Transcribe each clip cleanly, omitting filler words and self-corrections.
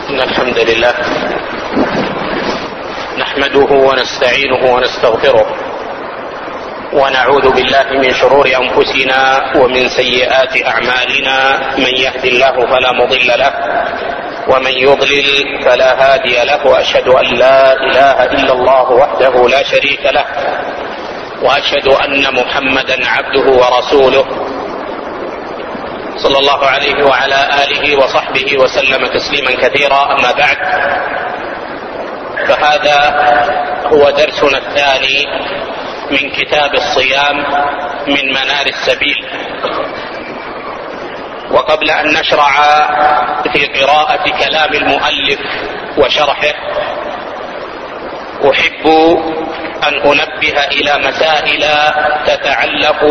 إن الحمد لله نحمده ونستعينه ونستغفره ونعوذ بالله من شرور أنفسنا ومن سيئات أعمالنا. من يهد الله فلا مضل له ومن يضلل فلا هادي له، وأشهد أن لا إله إلا الله وحده لا شريك له، وأشهد أن محمدا عبده ورسوله صلى الله عليه وعلى آله وصحبه وسلم تسليما كثيرا. أما بعد، فهذا هو درسنا الثاني من كتاب الصيام من منار السبيل. وقبل أن نشرع في قراءة كلام المؤلف وشرحه، أحب أن أنبه إلى مسائل تتعلق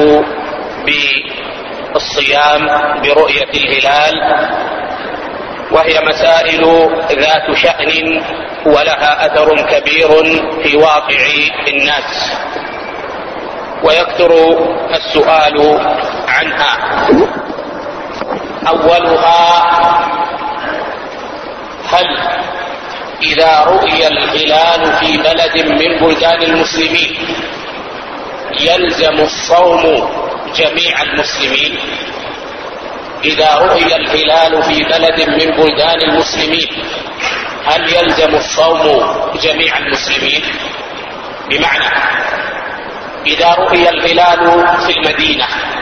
بالصيام برؤية الهلال، وهي مسائل ذات شأن ولها أثر كبير في واقع الناس، ويكثر السؤال عنها. أولها: هل إذا رؤي الهلال في بلد من بلدان المسلمين يلزم الصوم جميع المسلمين؟ إذا رؤي الهلال في بلد من بلدان المسلمين هل يلزم الصوم جميع المسلمين؟ بمعنى، إذا رؤي الهلال في المدينة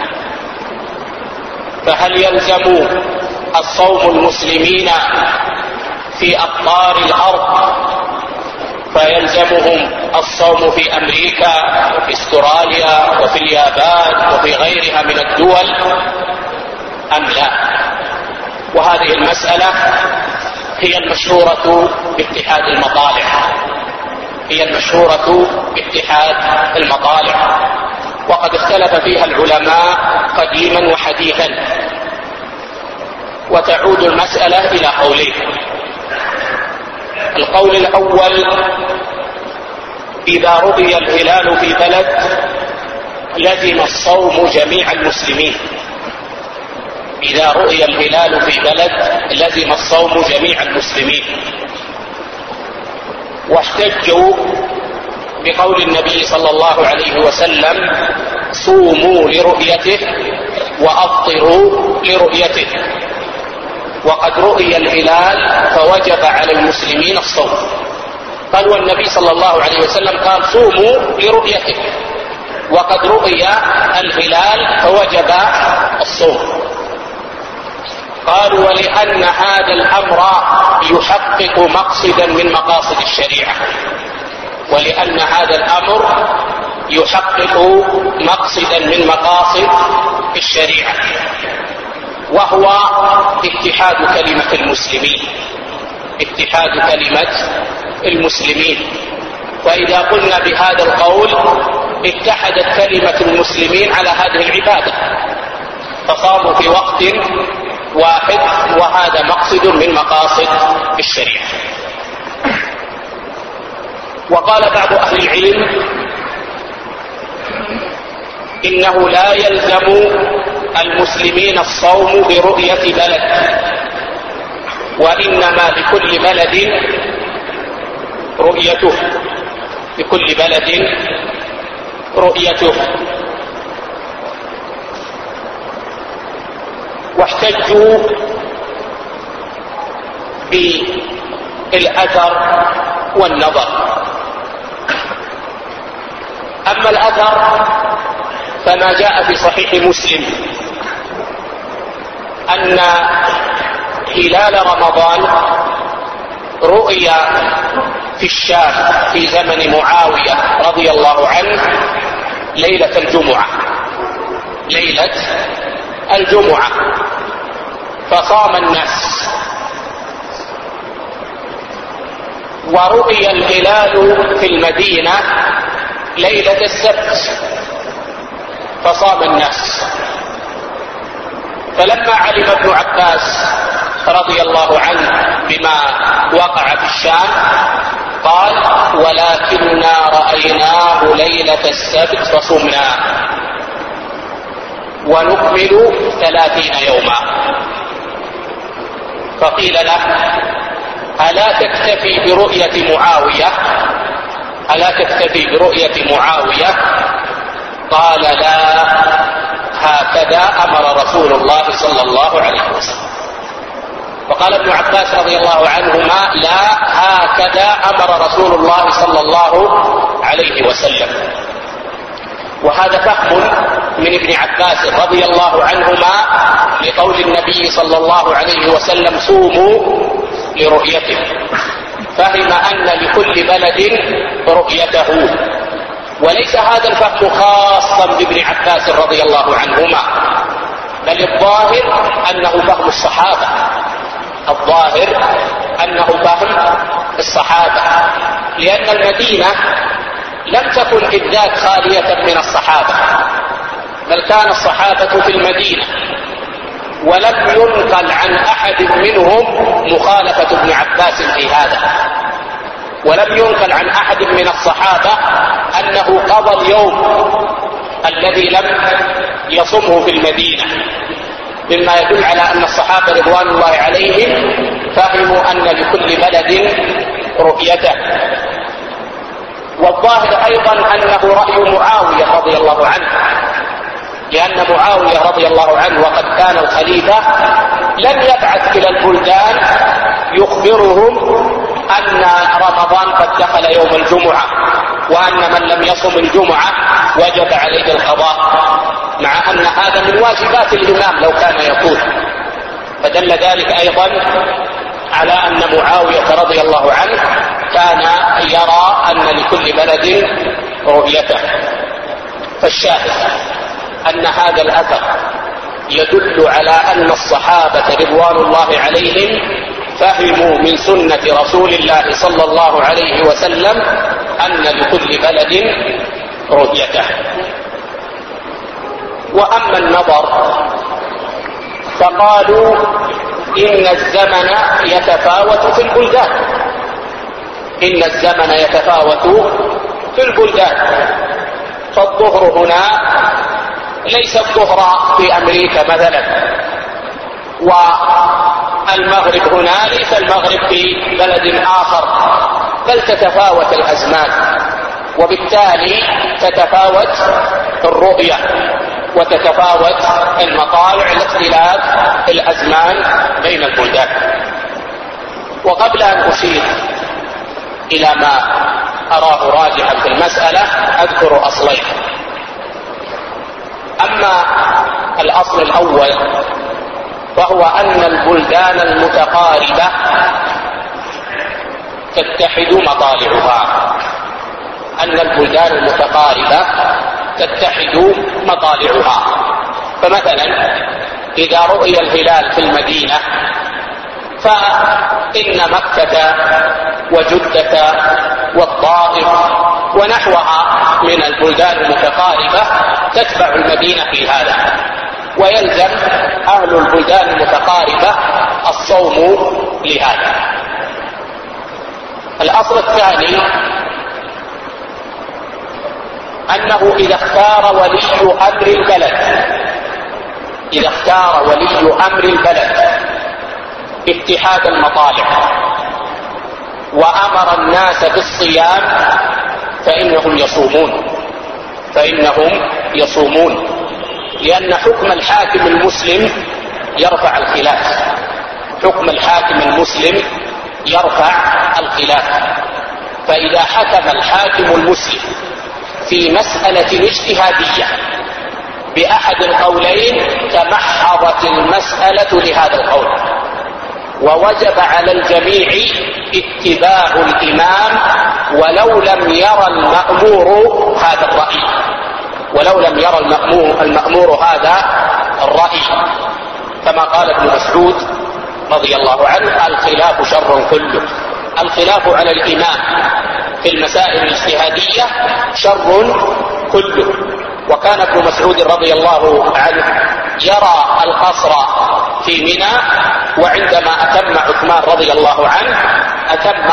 فهل يلزم الصوم المسلمين في أقطار الأرض، فيلزمهم الصوم في أمريكا وفي استراليا وفي اليابان وفي غيرها من الدول أم لا؟ وهذه المسألة هي المشهورة باتحاد المطالع، وقد اختلف فيها العلماء قديما وحديثا. وتعود المسألة إلى قولين: القول الأول: إذا رؤي الهلال في بلد لزم الصوم جميع المسلمين. إذا رؤي الهلال في بلد لزم الصوم جميع المسلمين. واحتجوا بقول النبي صلى الله عليه وسلم: صوموا لرؤيته وأفطروا لرؤيته. وقد رؤي الهلال فوجب على المسلمين الصوم. قال والنبي صلى الله عليه وسلم قال: صوموا لرؤيته، وقد رؤي الهلال فوجب الصوم. قالوا: ولأن هذا الأمر يحقق مقصدا من مقاصد الشريعة. ولأن هذا الأمر يحقق مقصدا من مقاصد الشريعة، وهو اتحاد كلمة المسلمين. فإذا قلنا بهذا القول اتحدت كلمة المسلمين على هذه العبادة، فصاموا في وقت واحد، وهذا مقصد من مقاصد الشريعة. وقال بعض أهل العلم: إنه لا يلزم المسلمين الصوم برؤية بلد، وإنما لكل بلد رؤيته. واحتجوا بالأثر والنظر. أما الأثر فما جاء في صحيح مسلم أن هلال رمضان رؤي في الشام في زمن معاوية رضي الله عنه ليلة الجمعة، فصام الناس. ورؤي الهلال في المدينة ليلة السبت، فصام الناس. فلما علم ابن عباس رضي الله عنه بما وقع في الشام قال: ولكننا رأيناه ليلة السبت فصمناه ونكمل 30 يوما. فقيل له: ألا تكتفي برؤية معاوية؟ قال لا، هكذا أمر رسول الله صلى الله عليه وسلم. وقال ابن عباس رضي الله عنهما لا، هكذا أمر رسول الله صلى الله عليه وسلم. وهذا فهم من ابن عباس رضي الله عنهما لقول النبي صلى الله عليه وسلم صوموا لرؤيته، فهم أن لكل بلد رؤيته. وليس هذا الفهم خاصا بابن عباس رضي الله عنهما، بل الظاهر أنه فهم الصحابة، لأن المدينة لم تكن إذ ذاك خالية من الصحابة، بل كان الصحابة في المدينة، ولم ينقل عن أحد منهم مخالفة ابن عباس في هذا، ولم ينقل عن أحد من الصحابة أنه قضى اليوم الذي لم يصمه في المدينة، مما يدل على أن الصحابة رضوان الله عليهم فهموا أن لكل بلد رؤيته. والظاهر أيضا أنه رأي معاوية رضي الله عنه، لأن معاوية رضي الله عنه وقد كان الخليفة لم يبعث إلى البلدان يخبرهم أن رمضان قد دخل يوم الجمعة، وأن من لم يصم الجمعة وجب عليه القضاء، مع أن هذا من واجبات الإمام لو كان يقول. فدل ذلك أيضا على أن معاوية رضي الله عنه كان يرى أن لكل بلد رؤيته. فالشاهد أن هذا الأثر يدل على أن الصحابة رضوان الله عليهم فهموا من سنة رسول الله صلى الله عليه وسلم أن لكل بلد رؤيته. وأما النظر فقالوا إن الزمن يتفاوت في البلدان، فالظهر هنا ليس الظهر في أمريكا مثلا، والمغرب هنا ليس المغرب في بلد آخر، بل تتفاوت الأزمان، وبالتالي تتفاوت الرؤية وتتفاوت المطالع لاختلاف الأزمان بين البلدان. وقبل أن أشير إلى ما أراه راجحا في المسألة أذكر أصلين. أما الأصل الأول وهو أن البلدان المتقاربة تتحد مطالعها، فمثلا إذا رؤي الهلال في المدينة فإن مكة وجدة والطائف ونحوها من البلدان المتقاربة تتبع المدينة في هذا، ويلزم أهل البلدان المتقاربة الصوم لهذا. الأصل الثاني أنه إذا اختار ولي أمر البلد اتحاد المطالع وأمر الناس بالصيام فإنهم يصومون، لأن حكم الحاكم المسلم يرفع الخلاف. فإذا حكم الحاكم المسلم في مسألة اجتهادية بأحد القولين تمحضت المسألة لهذا القول، ووجب على الجميع اتباع الإمام ولو لم يرى المأمور هذا الرأي، كما قال ابن مسعود رضي الله عنه: الخلاف شر كله. الخلاف على الإمام في المسائل الاجتهادية شر كله. وكان ابن مسعود رضي الله عنه يرى القصر في منى، وعندما أتم عثمان رضي الله عنه أتم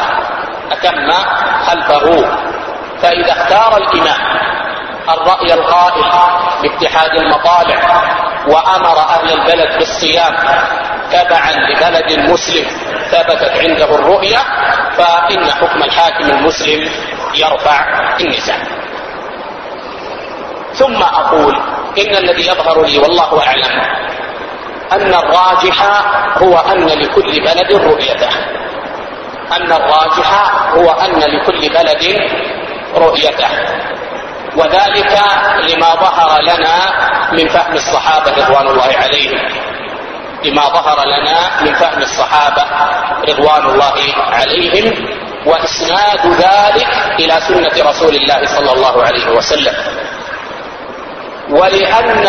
خلفه. فإذا اختار الإمام الرأي القائل باتحاد المطالع وأمر أهل البلد بالصيام تبعا لبلد مسلم ثبتت عنده الرؤية، فإن حكم الحاكم المسلم يرفع النزاع. ثم أقول إن الذي يظهر لي والله أعلم أن الراجح هو أن لكل بلد رؤيته، أن الراجح هو أن لكل بلد رؤيته، وذلك لما ظهر لنا من فهم الصحابة رضوان الله عليهم، لما ظهر لنا من فهم الصحابة رضوان الله عليهم، وإسناد ذلك إلى سنة رسول الله صلى الله عليه وسلم. ولأن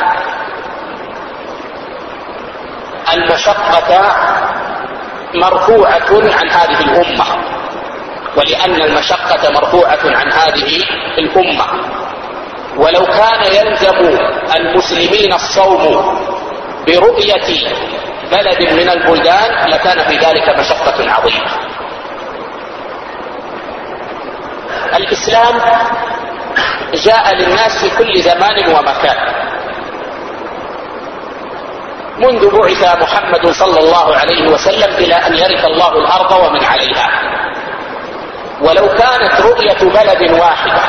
المشقة مرفوعة عن هذه الأمة، ولأن المشقة مرفوعة عن هذه الأمة، ولو كان يلزم المسلمين الصوم برؤية بلد من البلدان لكان في ذلك مشقة عظيمة. الإسلام جاء للناس في كل زمان ومكان، منذ بعث محمد صلى الله عليه وسلم إلى أن يرث الله الأرض ومن عليها. ولو كانت رؤية بلد واحدة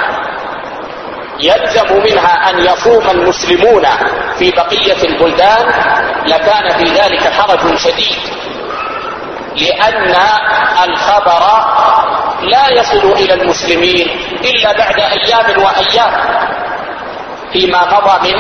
يلزم منها أن يصوم المسلمون في بقية البلدان لكان في ذلك حرج شديد، لأن الخبر لا يصل إلى المسلمين إلا بعد أيام وأيام فيما مضى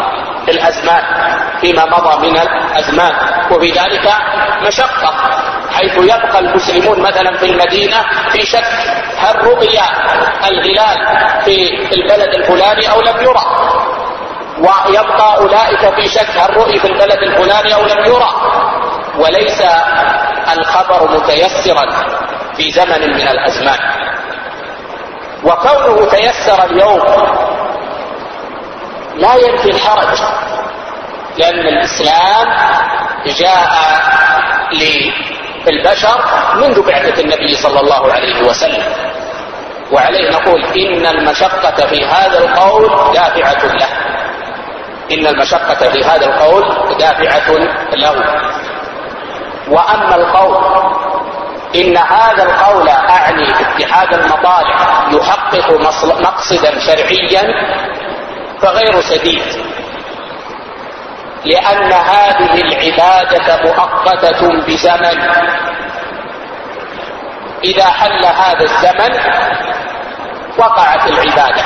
من الأزمان، وفي ذلك مشقة، حيث يبقى المسلمون مثلا في المدينة في شك هل رؤي الهلال في البلد الفلاني أو لم يرى، ويبقى أولئك في شك هل رؤي في البلد الفلاني أو لم يرى، وليس الخبر متيسرا في زمن من الأزمان. وكونه تيسر اليوم لا ينفي الحرج، لأن الإسلام جاء للبشر منذ بعثة النبي صلى الله عليه وسلم، وعليه نقول إن المشقة في هذا القول دافعة له، إن المشقة في هذا القول دافعة له. وأما القول إن هذا القول أعني اتحاد المطالع يحقق مقصدا شرعيا فغير سديد، لأن هذه العبادة مؤقتة بزمن، إذا حل هذا الزمن وقعت العبادة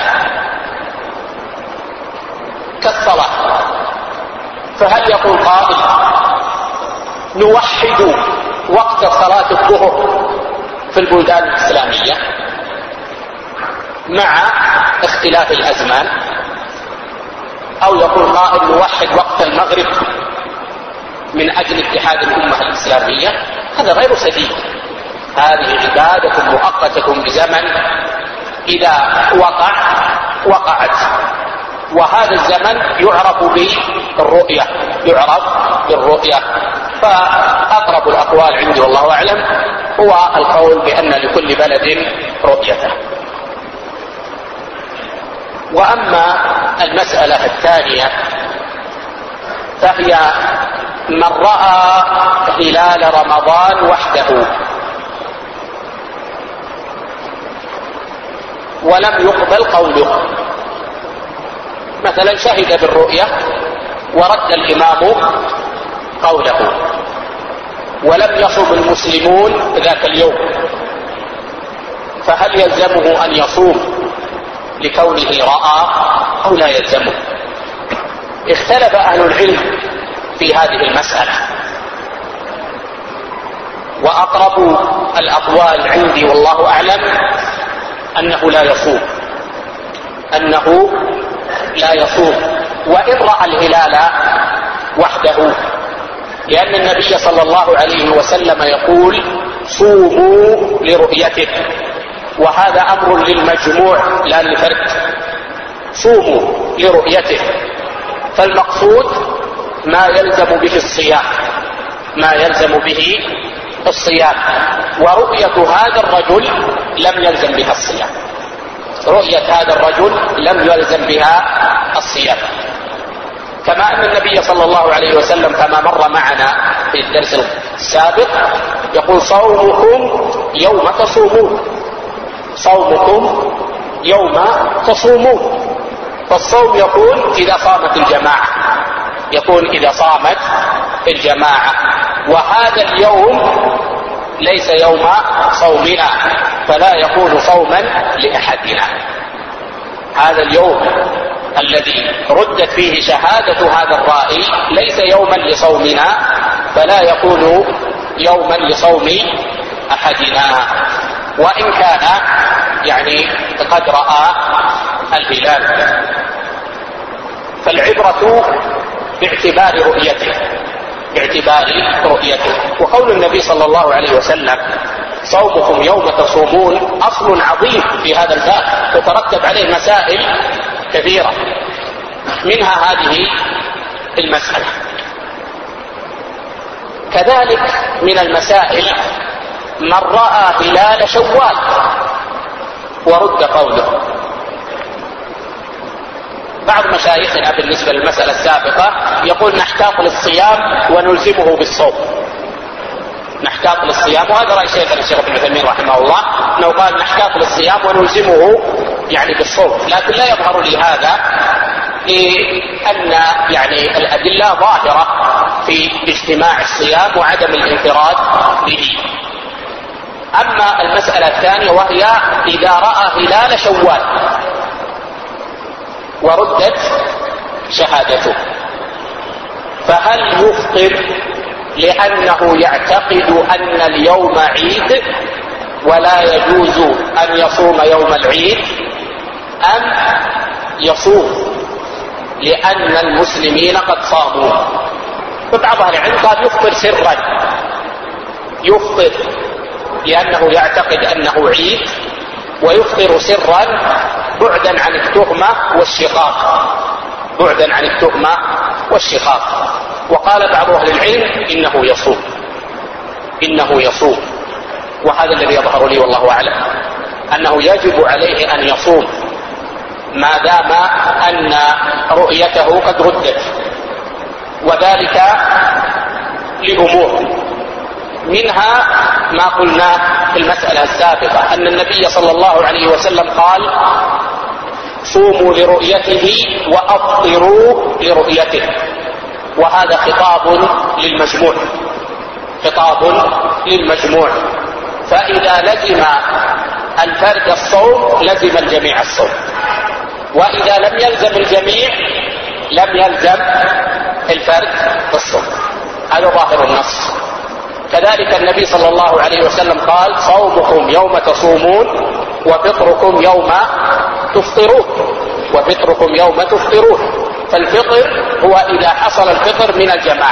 كالصلاة. فهل يقول قائل نوحد وقت صلاة الظهر في البلدان الإسلامية مع اختلاف الأزمان، أو يقول قائل نوحد وقت المغرب من أجل اتحاد الأمة الإسلامية؟ هذا غير سديد. هذه عبادة مؤقتة بزمن، إذا وقعت، وهذا الزمن يعرف بالرؤية. فأقرب الأقوال عندي والله أعلم هو القول بأن لكل بلد رؤيته. وأما المسألة الثانية فهي من رأى هلال رمضان وحده ولم يقبل قوله، مثلا شهد بالرؤية ورد الإمام قوله ولم يصم المسلمون ذاك اليوم، فهل يلزمه أن يصوم لكونه رأى أو لا يلزمه؟ اختلف أهل العلم في هذه المسألة، وأقرب الأقوال عندي والله أعلم أنه لا يصوم وإن رأى الهلال وحده، لأن النبي صلى الله عليه وسلم يقول صوموا لرؤيته، وهذا أمر للمجموع لا للفرد، صوموا لرؤيته، فالمقصود ما يلزم به الصيام، ورؤية هذا الرجل لم يلزم بها الصيام، رؤية هذا الرجل لم يلزم بها الصيام. كما أن النبي صلى الله عليه وسلم كما مر معنا في الدرس السابق يقول صومكم يوم تصومون، صومكم يوم تصومون. فالصوم يكون إذا صامت الجماعة، يكون إذا صامت الجماعة، وهذا اليوم ليس يوم صومنا فلا يكون صوما لأحدنا. هذا اليوم الذي ردت فيه شهادة هذا الرائي ليس يوما لصومنا فلا يكون يوما لصوم أحدنا، وإن كان قد رأى الهلال. فالعبرة باعتبار رؤيته. وقول النبي صلى الله عليه وسلم صومكم يوم تصومون أصل عظيم في هذا الباب، تترتب عليه مسائل كثيرة، منها هذه المسألة. كذلك من المسائل من رأى هلال شوال ورد قوله. بعض مشايخنا بالنسبة للمسألة السابقة يقول نحتاط للصيام ونلزمه بالصوم، نحتاط للصيام، وهذا رأي شيخنا الشيخ ابن عثيمين رحمه الله أنه قال نحتاط للصيام ونلزمه بالصوم، لكن لا يظهر لي هذا لأن الأدلة ظاهرة في اجتماع الصيام وعدم الانفراد به. أما المسألة الثانية وهي إذا رأى هلال شوال وردت شهادته، فهل يفطر لأنه يعتقد أن اليوم عيد ولا يجوز أن يصوم يوم العيد، أم يصوم لأن المسلمين قد صاموا؟ فبعض أهل العلم قال يفطر سرا، يفطر لأنه يعتقد أنه عيد، ويفطر سرا بعدا عن التهمة والشقاق، وقال بعض أهل العلم إنه يصوم، وهذا الذي يظهر لي والله أعلم أنه يجب عليه أن يصوم ما دام أن رؤيته قد ردت، وذلك لأمور، منها ما قلنا في المسألة السابقة أن النبي صلى الله عليه وسلم قال صوموا لرؤيته وأفطروا لرؤيته، وهذا خطاب للمجموع، فإذا لزم الفرد الصوم لزم الجميع الصوم، وإذا لم يلزم الجميع لم يلزم الفرد الصوم. هذا ظاهر النص. كذلك النبي صلى الله عليه وسلم قال صومكم يوم تصومون وفطركم يوم تفطرون. فالفطر هو إذا حصل الفطر من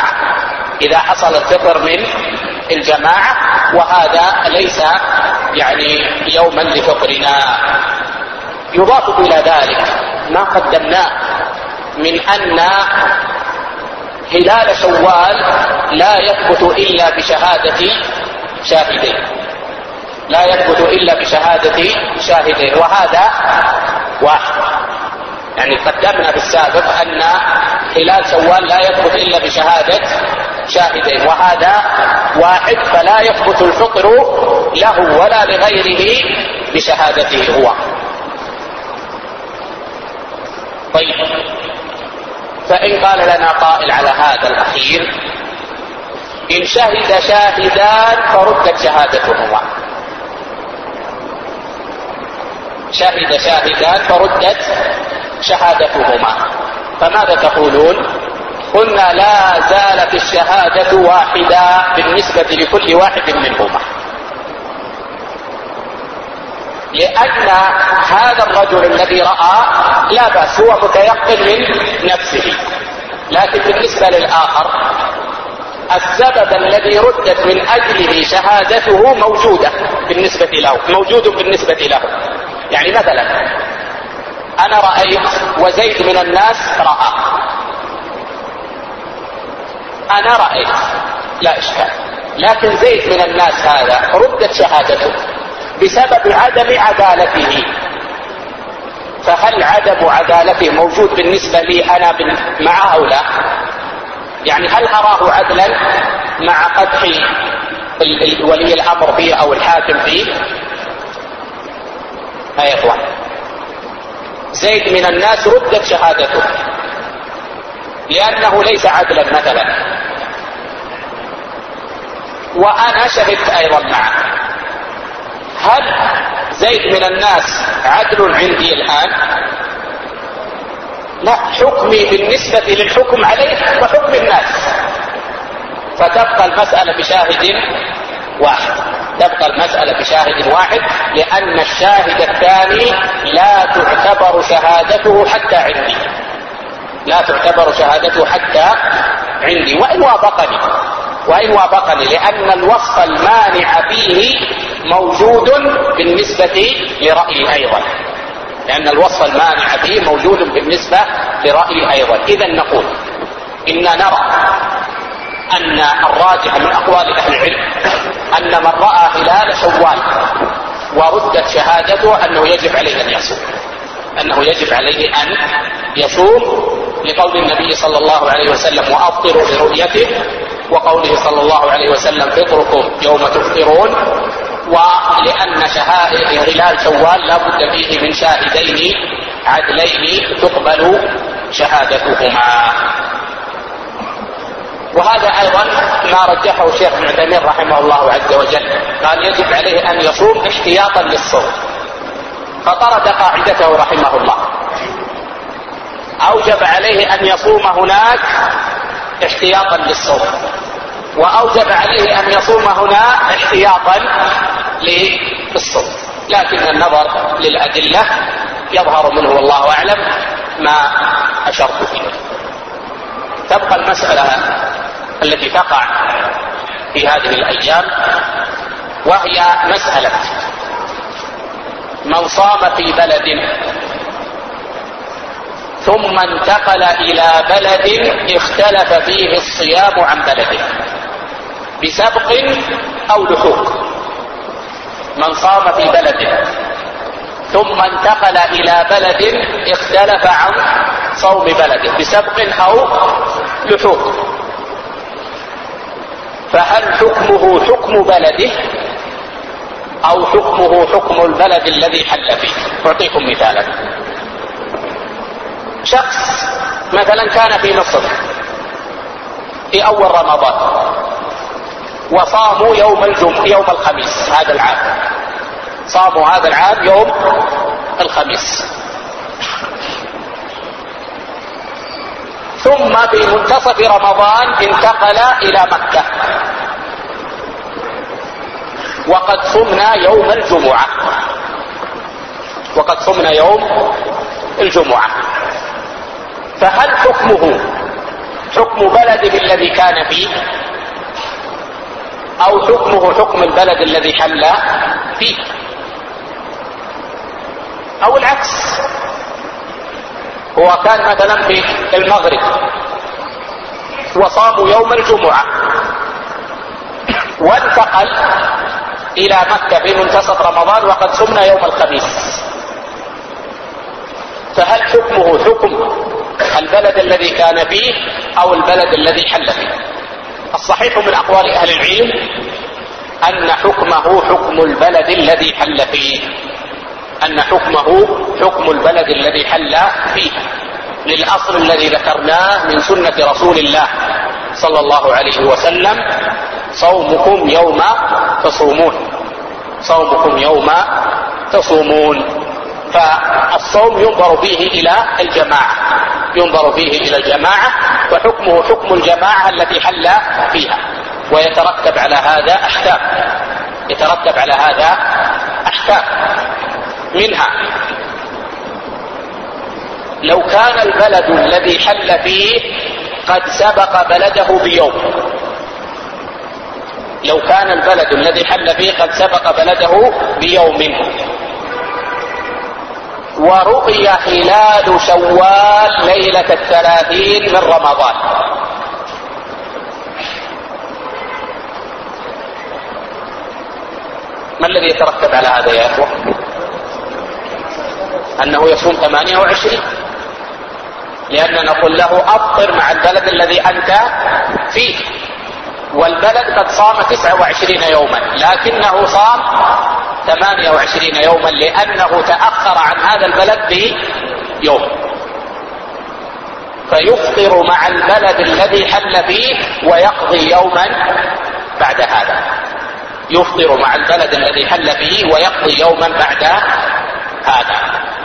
الجماعة، وهذا ليس يوما لفطرنا. يضاف إلى ذلك ما قدمناه من أن هلال شوال لا يثبت إلا بشهادة شاهدين، وهذا واحد. قدمنا بالسابق أن هلال شوال لا يثبت إلا بشهادة شاهدين، وهذا واحد، فلا يثبت الفطر له ولا لغيره بشهادته هو. طيب، فإن قال لنا قائل على هذا الأخير إن شهد شاهدان فردت شهادتهما، فماذا تقولون؟ قلنا لا زالت الشهادة واحدة بالنسبة لكل واحد منهما، لأن هذا الرجل الذي رأى لا بأس، هو متيقن من نفسه، لكن بالنسبة للآخر السبب الذي ردت من أجله شهادته موجود بالنسبة له. مثلا أنا رأيت وزيد من الناس رأى، أنا رأيت لا إشكال، لكن زيد من الناس هذا ردت شهادته بسبب عدم عدالته، فهل عدم عدالته موجود بالنسبة لي أنا معه أو لا؟ يعني هل أراه عدلا مع قدح ولي الأمر فيه أو الحاكم فيه؟ يا إخوان، زيد من الناس ردت شهادته لأنه ليس عدلا مثلا، وأنا شهدت أيضا معه. هل زيد من الناس عدل عندي الآن؟ لا، حكمي بالنسبة للحكم عليه وحكم الناس، فتبقى المسألة بشاهد واحد، تبقى المسألة بشاهد واحد، لأن الشاهد الثاني لا تعتبر شهادته حتى عندي، لا تعتبر شهادته حتى عندي وإن وافقني، لأن الوصف المانع فيه موجود بالنسبة لرأيي أيضا، لأن الوصف المانع فيه موجود بالنسبة لرأيي أيضا. إذا نقول إننا نرى أن الراجح من أقوال أهل العلم أن من رأى هلال شوال وردت شهادته أنه يجب عليه أن يصوم، أنه يجب عليه أن يصوم، لقول النبي صلى الله عليه وسلم وأفطروا لرؤيته، وقوله صلى الله عليه وسلم فطركم يوم تفطرون، ولأن هلال شوال لا بد فيه من شاهدين عدلين تقبل شهادتهما. وهذا أيضا ما رجحه الشيخ ابن عثيمين رحمه الله عز وجل، قال يجب عليه أن يصوم احتياطا للصوم، فطرد قاعدته رحمه الله، أوجب عليه أن يصوم هناك احتياطا للصوم، وأوجب عليه أن يصوم هنا احتياطا للصوم، لكن النظر للأدلة يظهر منه والله أعلم ما أشرت فيه. تبقى المسألة التي تقع في هذه الأيام، وهي مسألة من صام في بلد ثم انتقل إلى بلد اختلف فيه الصيام عن بلده بسبق أو لحوق. من صام في بلد ثم انتقل إلى بلد اختلف عن صوم بلده بسبق أو لحوق، فهل حكمه حكم بلده أو حكمه حكم البلد الذي حل فيه؟ أعطيكم مثالا. شخص مثلا كان في مصر في أول رمضان وصاموا يوم الخميس هذا العام، صاموا هذا العام يوم الخميس، ثم في منتصف رمضان انتقل إلى مكة وقد صمنا يوم الجمعة، وقد صمنا يوم الجمعة، فهل حكمه حكم بلده الذي كان فيه أو حكمه حكم البلد الذي حل فيه، أو العكس؟ هو كان مثلا في المغرب وصاموا يوم الجمعة وانتقل إلى مكة في منتصف رمضان وقد صمنا يوم الخميس، فهل حكمه حكم البلد الذي كان فيه أو البلد الذي حل فيه؟ الصحيح من أقوال أهل العلم أن حكمه حكم البلد الذي حل فيه، أن حكمه حكم البلد الذي حل فيه، للأصل الذي ذكرناه من سنة رسول الله صلى الله عليه وسلم: صومكم يوم تصومون، صومكم يوم تصومون. فالصوم ينظر فيه إلى الجماعة، ينظر فيه إلى الجماعة، وحكمه حكم الجماعة التي حل فيها، ويترتب على هذا أحكام، يترتب على هذا أحكام. منها لو كان البلد الذي حل فيه قد سبق بلده بيوم، لو كان البلد الذي حل فيه قد سبق بلده بيوم ورؤي هلال شوال ليلة 30 من رمضان، ما الذي يترتب على هذا يا أخوة؟ أنه يصوم 28، لأننا نقول له أفطر مع البلد الذي أنت فيه، والبلد قد صام 29 يوما لكنه صام 28 يوما لأنه تأخر عن هذا البلد بيوم، فيفطر مع البلد الذي حل فيه ويقضي يوما بعد هذا، يفطر مع البلد الذي حل فيه ويقضي يوما بعد هذا.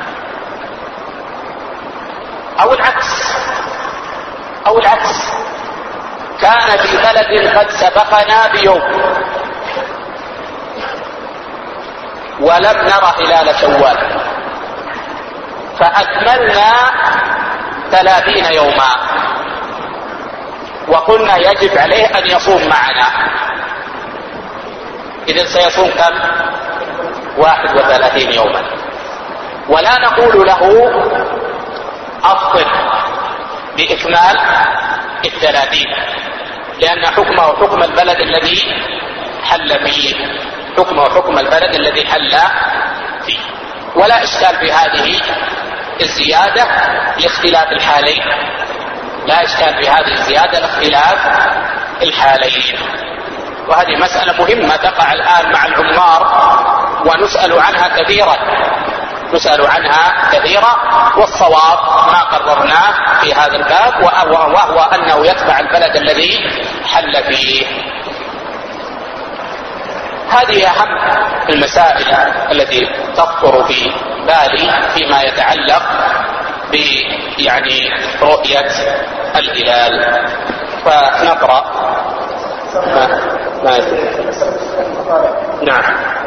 أو العكس، كان في بلد قد سبقنا بيوم ولم نر هلال شوال فأكملنا 30 يوما وقلنا يجب عليه أن يصوم معنا، إذن سيصوم كم؟ 31 يوما، ولا نقول له أفطر بإكمال 30 لأن حكمه حكم البلد الذي حل فيه، حكمه حكم البلد الذي حل فيه، ولا إشكال في هذه الزيادة لاختلاف الحالين، لا إشكال في هذه الزيادة لاختلاف الحالين. وهذه مسألة مهمة تقع الآن مع العمار ونسأل عنها كثيرا، والصواب ما قررناه في هذا الباب وهو أنه يتبع البلد الذي حل فيه. هذه أهم المسائل التي تخطر في بالي فيما يتعلق برؤية الهلال. فنقرأ نعم.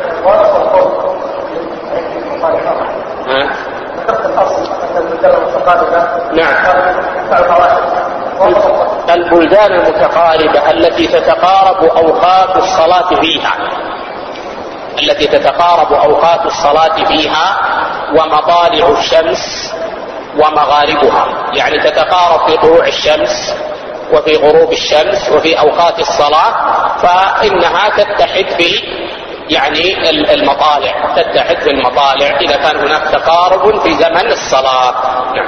البلدان المتقاربة التي تتقارب أوقات الصلاة فيها ومطالع الشمس ومغاربها، يعني تتقارب في طلوع الشمس وفي غروب الشمس وفي أوقات الصلاة، فإنها تتحد في المطالع إذا كان هناك تقارب في زمن الصلاة. نعم.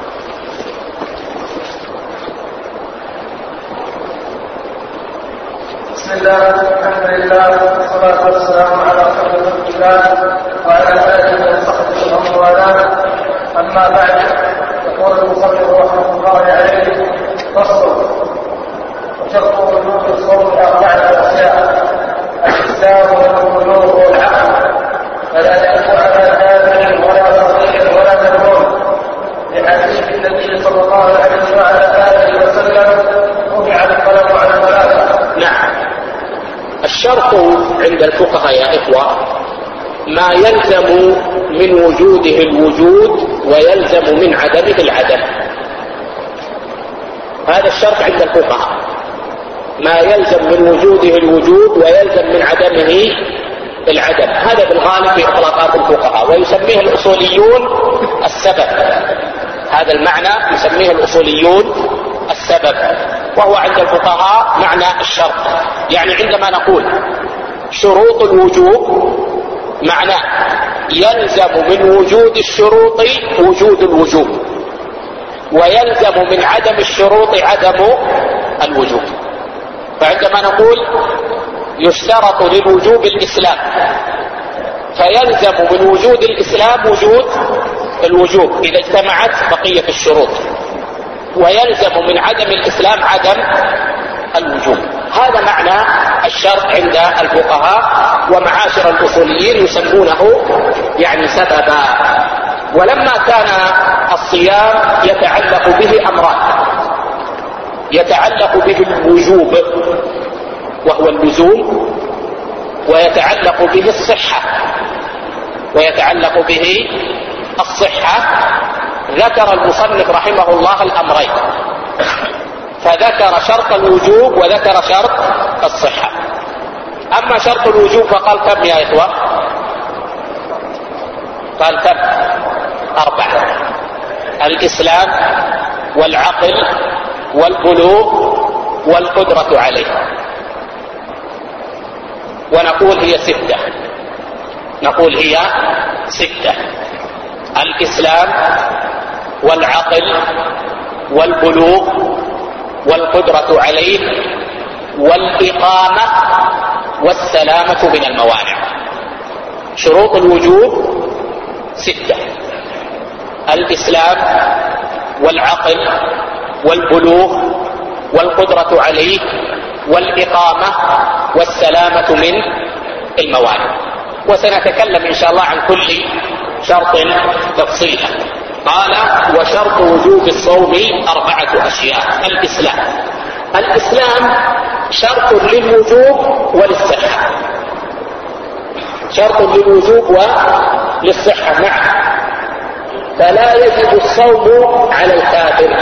بسم الله الحمد لله والصلاة والسلام على رسول الله وعلى آله وصحبه ومن والاه. أما بعد، يقول المصنف رحمه الله عليه: فصل. وشرط وجوب الصوم 4 أشياء: الإسلام والبلوغ والعقل، فلا يجب على كافر ولا صغير ولا مجنون، لحديث النبي صلى الله عليه وعلى آله وسلم: رفع القلم عن 3. نعم. الشرط عند الفقهاء يا إخوة ما يلزم من وجوده الوجود ويلزم من عدمه العدم. هذا الشرط عند الفقهاء، ما يلزم من وجوده الوجود ويلزم من عدمه العدم. هذا بالغالب في إطلاقات الفقهاء، ويسميه الأصوليون السبب. هذا المعنى يسميه الأصوليون السبب، وهو عند الفقهاء معنى الشرط. يعني عندما نقول شروط الوجوب معناه يلزم من وجود الشروط وجود الوجوب، ويلزم من عدم الشروط عدم الوجوب. فعندما نقول يشترط للوجوب الإسلام، فيلزم من وجود الإسلام وجود الوجوب إذا اجتمعت بقية الشروط، ويلزم من عدم الإسلام عدم الوجوب. هذا معنى الشرط عند الفقهاء، ومعاشر الأصوليين يسمونه سببا. ولما كان الصيام يتعلق به أمران: يتعلق به الوجوب وهو اللزوم، ويتعلق به الصحة، ذكر المصنف رحمه الله الأمرين، فذكر شرط الوجوب وذكر شرط الصحة. أما شرط الوجوب فقال كم يا إخوة؟ قال كم؟ 4: الإسلام والعقل والبلوغ والقدرة عليه. ونقول هي 6. الإسلام والعقل والبلوغ والقدرة عليه والإقامة والسلامة من الموانع. شروط الوجوب 6: الإسلام والعقل والبلوغ والقدرة عليه والإقامة والسلامة من الموانع. وسنتكلم إن شاء الله عن كل شرط تفصيلا. قال: وشرط وجوب الصوم 4 أشياء. الإسلام شرط للوجوب وللصحة. شرط للوجوب وللصحة معا، فلا يجب الصوم على الكافر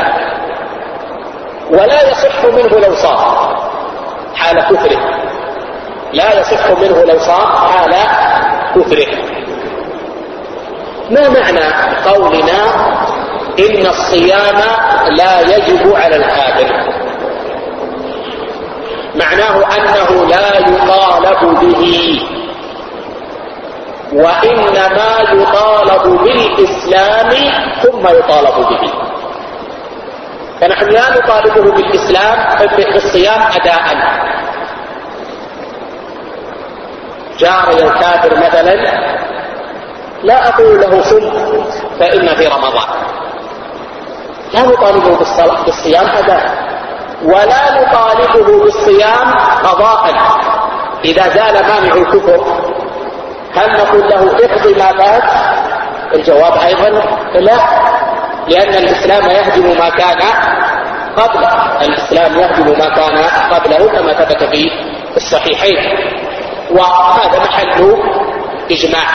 ولا يصح منه لو صام حال كفره. لا يصح منه لو صام حال كفره. ما معنى قولنا إن الصيام لا يجب على الكافر؟ معناه أنه لا يطالب به، وإنما يطالب بالإسلام ثم يطالب به. فنحن لا نطالبه بالصيام أداء. جاري الكافر مثلا لا أقول له صم فإن في رمضان، لا نطالبه بالصيام أداء، ولا نطالبه بالصيام قضاء إذا زال مانع الكفر. هل نقول له اقضي ما فات؟ الجواب أيضا لا، لأن الإسلام يهدم ما كان قبله. الإسلام يهدم ما كان قبله كما ثبت في الصحيحين، وهذا محل إجماع.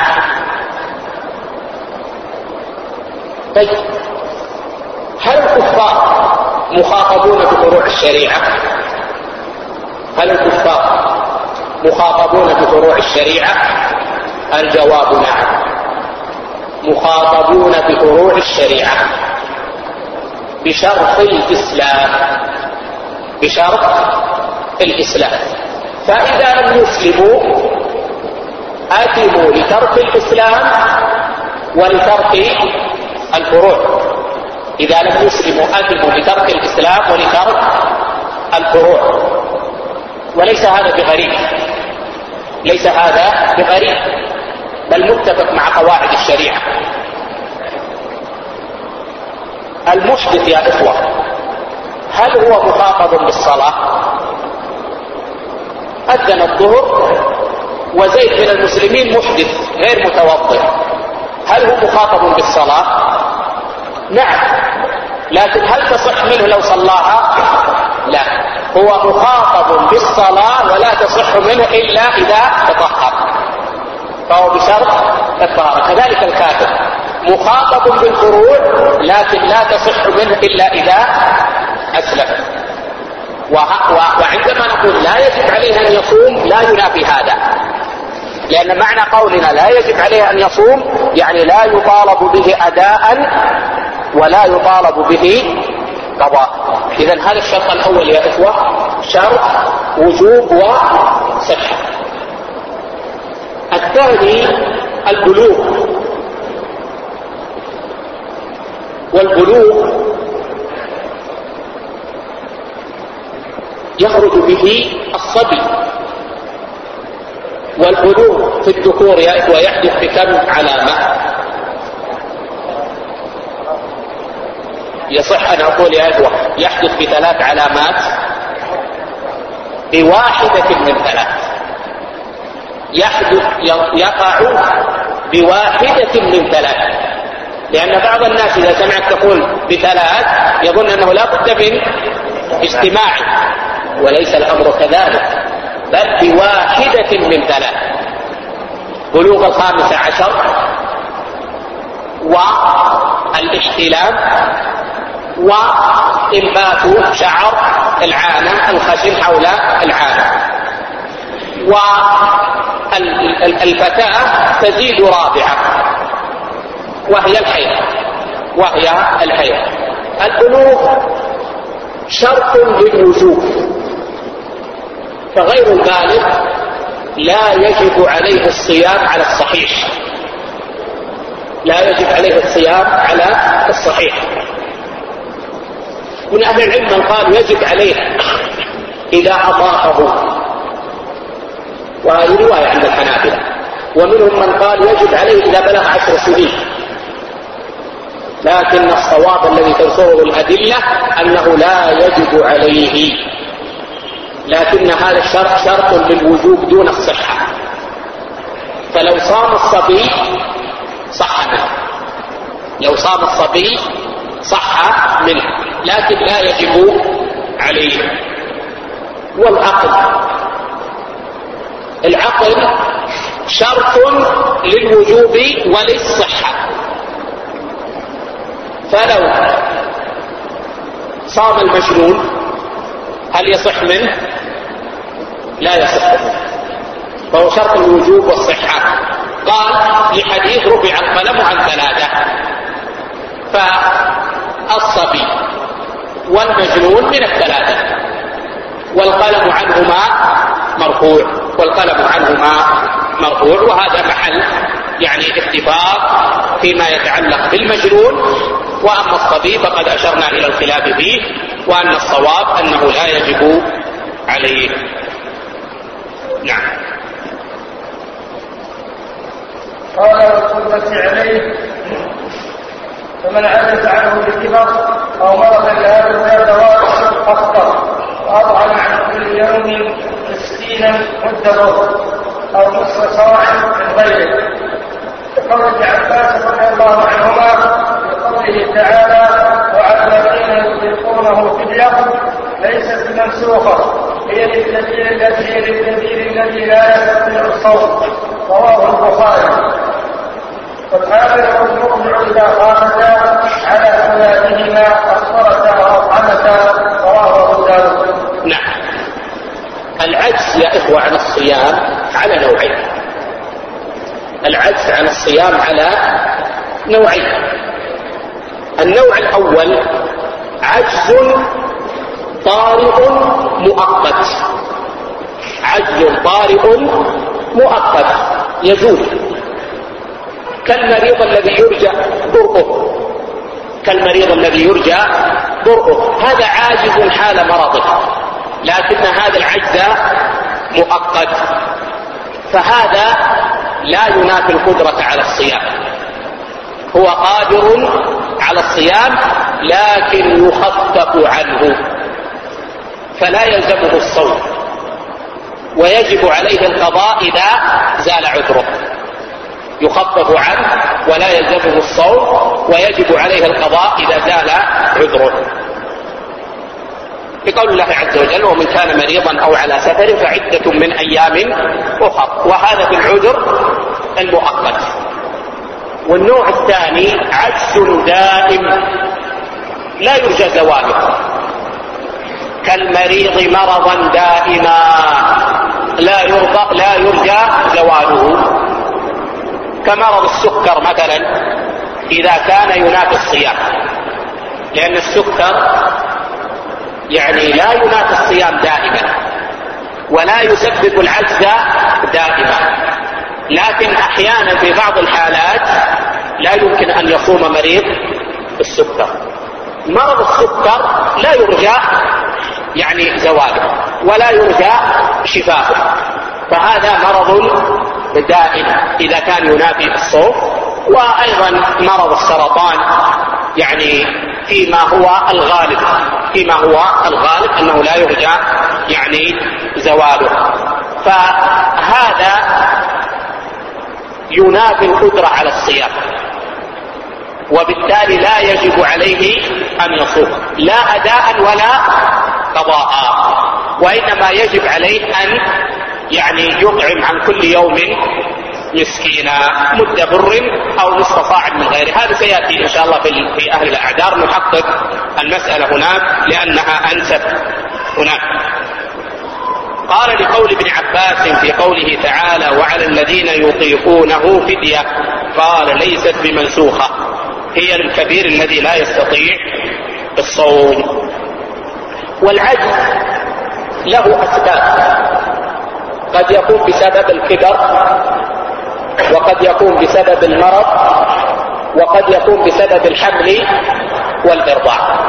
طيب، هل الكفار مخاطبون بفروع الشريعة؟ هل الكفار مخاطبون بفروع الشريعة؟ الجواب نعم، مخاطبون بفروع الشريعة بشرط الإسلام. بشرط الإسلام. فإذا لم يسلموا آثموا لترك الإسلام ولترك الفروع. إذا لم يسلموا آثموا لترك الإسلام ولترك الفروع. وليس هذا بغريب، ليس هذا بغريب، بل متفق مع قواعد الشريعة. المحدث يا إخوة هل هو مخاطب بالصلاة؟ أذن الظهر وزيد من المسلمين محدث غير متوضئ، هل هو مخاطب بالصلاة؟ نعم، لكن هل تصح منه لو صلاها؟ لا، هو مخاطب بالصلاة ولا تصح منه إلا إذا تطهر، فهو بشرط الطهارة. كذلك الكافر مخاطب بالفروع لكن لا تصح منه إلا إذا أسلم. وعندما نقول لا يجب عليه أن يصوم لا ينافي هذا، لأن معنى قولنا لا يجب عليه أن يصوم يعني لا يطالب به أداء ولا يطالب به قضاء. إذن هذا الشرط الأول يا إخوة شرط وجوب وصحة. الثاني البلوغ، والبلوغ يخرج به الصبي، والبلوغ في الذكور يا إخوة يحدث بكم علامة؟ يصح أن أقول يا إخوة يحدث ب3 علامات، بواحدة من 3 يقع بواحدة من 3. لأن بعض الناس إذا سمعت تقول ب3 يظن أنه لا بد من اجتماع، وليس الأمر كذلك، بل بواحدة من 3: بلوغ 15 والاحتلام وإنبات شعر العانة الخشن حول العانة. والفتاة تزيد رابعة وهي الحيض. البلوغ شرط للوجوب، فغير البالغ لا يجب عليه الصيام على الصحيح، لا يجب عليه الصيام على الصحيح. من أهل العلم من قال يجب عليه إذا أطاقه، وهذه رواية عند الحنابلة. ومنهم من قال يجب عليه إذا بلغ 10 سنين، لكن الصواب الذي تنصره الأدلة أنه لا يجب عليه، لكن هذا الشرط شرط للوجوب دون الصحة. فلو صام الصبي صح منه، لو صام الصبي صح منه، لكن لا يجب عليه. العقل شرط للوجوب وللصحة، فلو صام المجنون هل يصح منه؟ لا يصح منه، فهو شرط الوجوب والصحة. قال لحديث رفع القلم عن 3، فالصبي والمجنون من 3، والقلم عنهما مرفوع، وهذا محل يعني اتفاق فيما يتعلق بالمجنون. وأما الصبي فقد أشرنا إلى الخلاف فيه، وأن الصواب أنه لا يجب عليه. نعم. قال والقدرة عليه، فمن عجز عنه بالكبر أو مرض لا يرجى دواء أفطر، وأطعم عن كل يوم مسكينا مد ظهر أو نصف صاع من غيره، كقول ابن عباس رضي الله عنهما بقوله تعالى وعلى الذين يطيقونه فدية ليست بمنسوخة، هي للكبير الذي لا يستطيع الصوم، رواه البخاري. والحامل والمرضع إذا خافتا على أولادهما أفطرتا وأطعمتا، رواه أبو داود. نعم. العجز يا إخوة عن الصيام على نوعين. العجز عن الصيام على نوعين. النوع الأول عجز طارئ مؤقت، عجز طارئ مؤقت يزول، كالمريض الذي يرجى برؤه، هذا عاجز حال مرضه، لكن هذا العجز مؤقت، فهذا لا ينافي القدرة على الصيام، هو قادر على الصيام لكن يخفف عنه، فلا يلزمه الصوم، ويجب عليه القضاء إذا زال عذره، يخفف عنه ولا يلزمه الصوم، ويجب عليه القضاء إذا زال عذره، بقول الله عز وجل ومن كان مريضا أو على سفر فعدة من أيام أخر، وهذا في العذر المؤقت. والنوع الثاني عجز دائم لا يرجى زواله، كالمريض مرضا دائما لا يرجى زواله، كمرض السكر مثلا إذا كان ينافي الصيام، لأن السكر يعني لا ينافي الصيام دائما ولا يسبب العجز دائما، لكن أحيانا في بعض الحالات لا يمكن أن يصوم مريض السكر. مرض السكر لا يرجى يعني زواله ولا يرجى شفاؤه، فهذا مرض دائم إذا كان ينافي الصوم. وأيضا مرض السرطان يعني فيما هو الغالب أنه لا يرجى يعني زواله، فهذا ينافي القدرة على الصيام، وبالتالي لا يجب عليه أن يصوم لا أداء ولا قضاء، وإنما يجب عليه أن يعني يطعم عن كل يوم مسكينا مد بر أو نصف صاع من غيره. هذا سيأتي إن شاء الله في أهل الأعذار، نحقق المسألة هناك لأنها أنسب هناك. قال لقول ابن عباس في قوله تعالى وعلى الذين يطيقونه فدية، قال ليست بمنسوخة، هي للكبير الذي لا يستطيع الصوم. والعجز له أسباب، قد يكون بسبب الكبر، وقد يكون بسبب المرض، وقد يكون بسبب الحمل والإرضاع.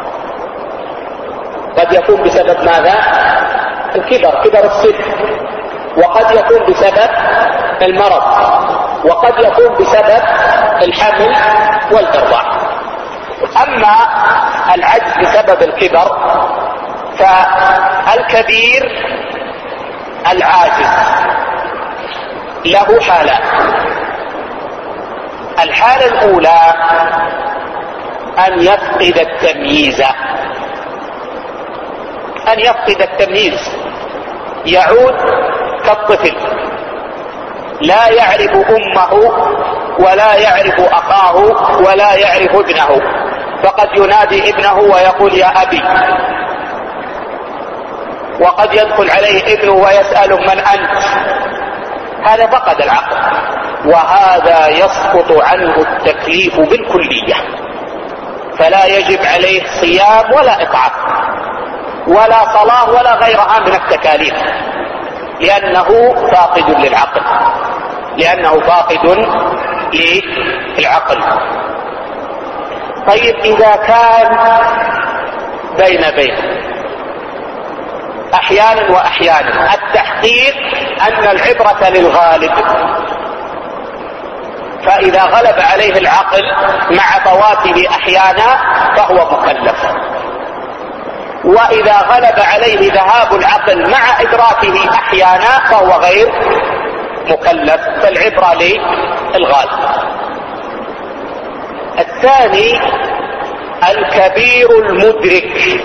قد يكون بسبب ماذا؟ الكبر، كبر السن، وقد يكون بسبب المرض، وقد يكون بسبب الحمل والإرضاع. أما العجز بسبب الكبر فالكبير العاجز له حالان. الحالة الأولى أن يفقد التمييز، أن يفقد التمييز، يعود كالطفل لا يعرف أمه ولا يعرف أخاه ولا يعرف ابنه، فقد ينادي ابنه ويقول يا أبي، وقد يدخل عليه ابنه ويسأله من أنت. هذا فقد العقل، وهذا يسقط عنه التكليف بالكلية، فلا يجب عليه صيام ولا إطعام ولا صلاة ولا غيرها من التكاليف، لأنه فاقد للعقل، لأنه فاقد للعقل. طيب إذا كان بين أحيانا وأحيانا، التحقيق أن العبرة للغالب، فإذا غلب عليه العقل مع فواته أحيانا فهو مكلف، وإذا غلب عليه ذهاب العقل مع إدراكه أحيانا فهو غير مكلف، فالعبرة للغالب. الثاني الكبير المدرك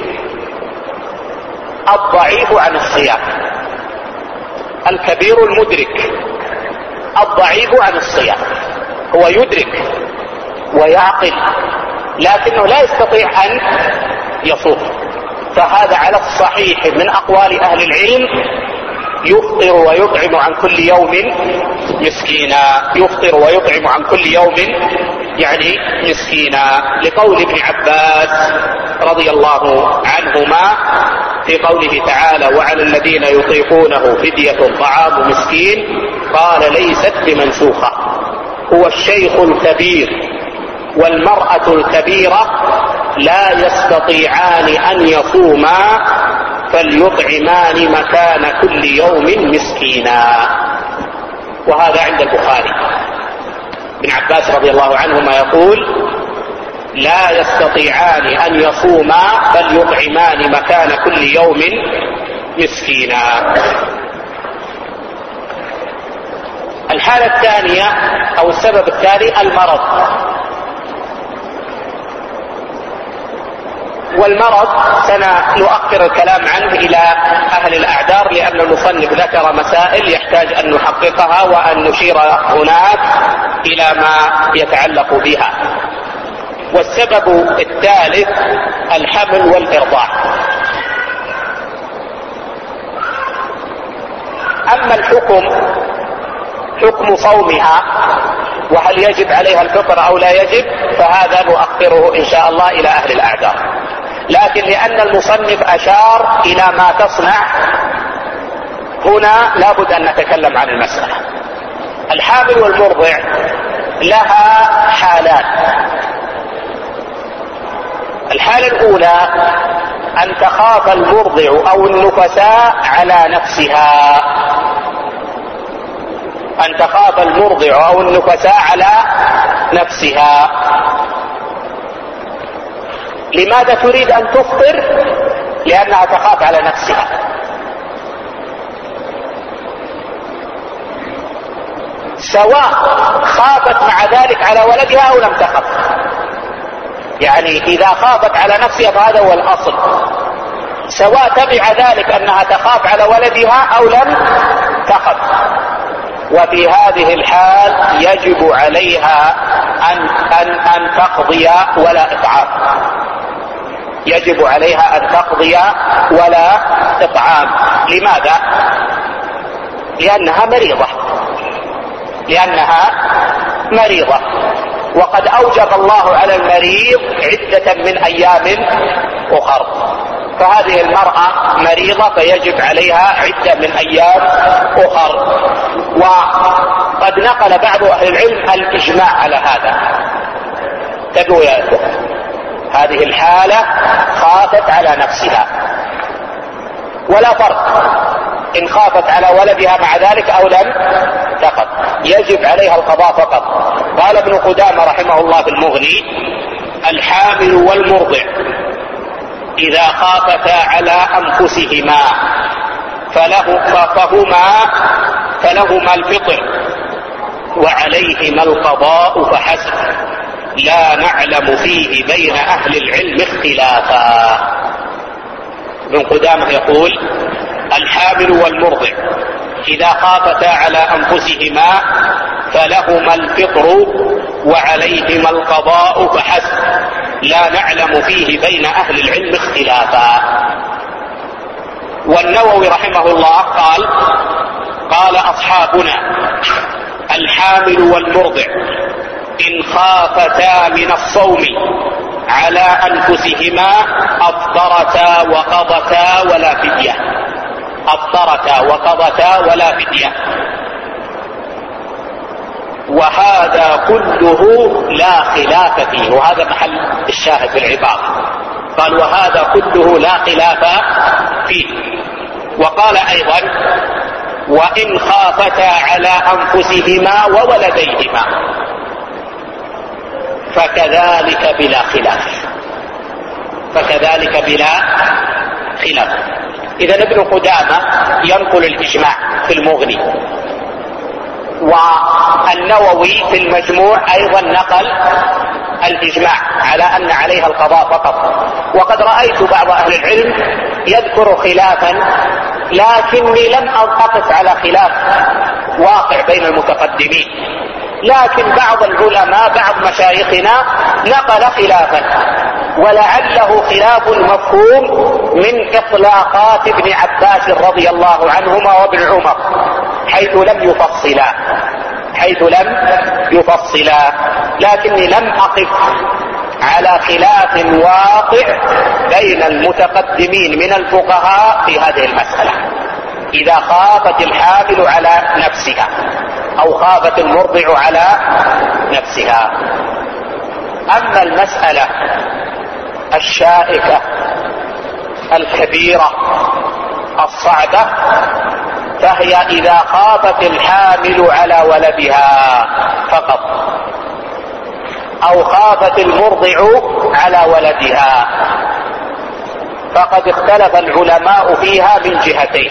الضعيف عن الصيام، الكبير المدرك الضعيف عن الصيام، هو يدرك ويعقل لكنه لا يستطيع أن يصوم، فهذا على الصحيح من أقوال أهل العلم يفطر ويطعم عن كل يوم مسكينا، يفطر ويطعم عن كل يوم يعني مسكينا، لقول ابن عباس رضي الله عنهما في قوله تعالى وعلى الذين يطيقونه فدية طعام مسكين، قال ليست بمنسوخة، هو الشيخ الكبير والمرأة الكبيرة لا يستطيعان أن يصوما فليطعمان مكان كل يوم مسكينا. وهذا عند البخاري. ابن عباس رضي الله عنهما يقول لا يستطيعان أن يصوما فليطعمان مكان كل يوم مسكينا. الحالة الثانية أو السبب الثاني المرض، والمرض سنؤخر الكلام عنه إلى أهل الأعذار، لأن المصنف ذكر مسائل يحتاج أن نحققها وأن نشير هناك إلى ما يتعلق بها. والسبب الثالث الحمل والإرضاع. أما الحكم حكم صومها وهل يجب عليها الفطر أو لا يجب، فهذا نؤخره إن شاء الله إلى أهل الأعذار، لكن لأن المصنف أشار إلى ما تصنع هنا لابد أن نتكلم عن المسألة. الحامل والمرضع لها حالات. الحالة الأولى أن تخاف المرضع أو النفساء على نفسها، أن تخاف المرضع أو النفساء على نفسها. لماذا تريد أن تفطر؟ لأنها تخاف على نفسها. سواء خافت مع ذلك على ولدها أو لم تخف، يعني إذا خافت على نفسها فهذا هو الأصل، سواء تبع ذلك أنها تخاف على ولدها أو لم تخف. وفي هذه الحال يجب عليها أن تقضي ولا إطعام، يجب عليها أن تقضي ولا إطعام. لماذا؟ لأنها مريضة، لأنها مريضة، وقد أوجب الله على المريض عدة من أيام أخر، فهذه المرأة مريضة فيجب عليها عدة من أيام أخر. وقد نقل بعض أهل العلم الإجماع على هذا، انتبهوا يا أخوة، هذه الحالة خافت على نفسها، ولا فرق إن خافت على ولدها مع ذلك أو لم تقف، يجب عليها القضاء فقط. قال ابن قدامة رحمه الله في المغني: الحامل والمرضع إذا خافتا على أنفسهما فلهما الفطر وعليهما القضاء فحسب، لا نعلم فيه بين أهل العلم اختلافا. ابن قدامة يقول: الحامل والمرضع إذا خافتا على أنفسهما فلهما الفطر وعليهما القضاء فحسب، لا نعلم فيه بين أهل العلم اختلافا. والنووي رحمه الله قال أصحابنا: الحامل والمرضع إن خافتا من الصوم على أنفسهما أفطرتا وقضتا ولا فدية، أفطرتا وقضتا ولا فدية. وهذا كله لا خلاف فيه، وهذا محل الشاهد في العبارة. قال: وهذا كله لا خلاف فيه. وقال أيضا: وإن خافتا على أنفسهما وولديهما فكذلك بلا خلاف، فكذلك بلا خلاف. إذن ابن قدامة ينقل الإجماع في المغني، والنووي في المجموع أيضا نقل الإجماع على أن عليها القضاء فقط. وقد رأيت بعض أهل العلم يذكر خلافا، لكني لم أقف على خلاف واقع بين المتقدمين، لكن بعض العلماء بعض مشايخنا نقل خلافا، ولعله خلاف مفهوم من إطلاقات ابن عباس رضي الله عنهما وابن عمر، حيث لم يفصلا، لكني لم أقف على خلاف واقع بين المتقدمين من الفقهاء في هذه المسألة، إذا خافت الحامل على نفسها أو خافت المرضع على نفسها. أما المسألة الشائكة الكبيرة الصعبة فهي إذا خافت الحامل على ولدها فقط، أو خافت المرضع على ولدها، فقد اختلف العلماء فيها من جهتين.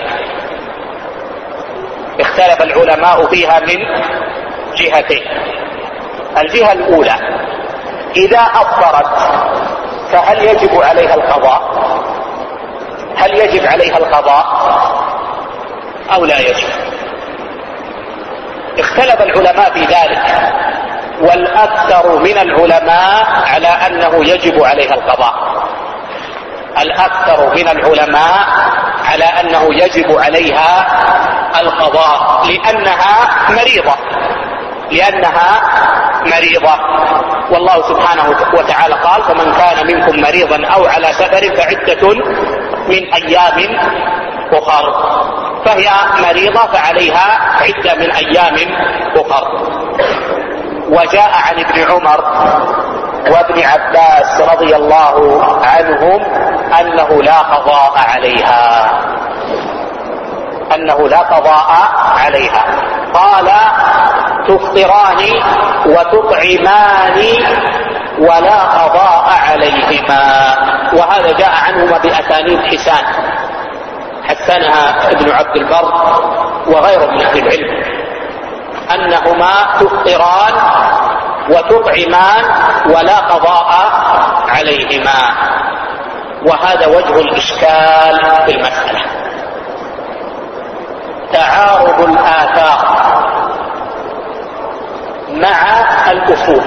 اختلف العلماء فيها من جهتين. الجهة الأولى: إذا أفطرت فهل يجب عليها القضاء؟ هل يجب عليها القضاء أو لا يجب؟ اختلف العلماء في ذلك، والأكثر من العلماء على أنه يجب عليها القضاء. الأكثر من العلماء على أنه يجب عليها القضاء لأنها مريضة. والله سبحانه وتعالى قال: فمن كان منكم مريضا أو على سفر فعدة من أيام أخر، فهي مريضة فعليها عدة من أيام أخر. وجاء عن ابن عمر وابن عباس رضي الله عنهم أنه لا قضاء عليها، قال: تفطران وتطعمان ولا قضاء عليهما. وهذا جاء عنهما بأسانيد حسنها ابن عبد البر وغيره من أهل العلم، أنهما تفطران وتطعمان ولا قضاء عليهما. وهذا وجه الإشكال في المسألة: تعارض الآثار مع الأصول.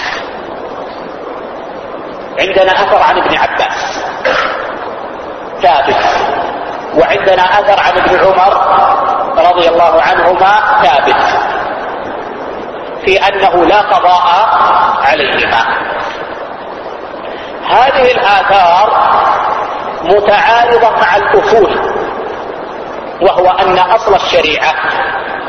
عندنا أثر عن ابن عباس ثابت، وعندنا أثر عن ابن عمر رضي الله عنهما ثابت في أنه لا قضاء عليهما. هذه الآثار متعارضة مع الأصول، وهو أن أصل الشريعة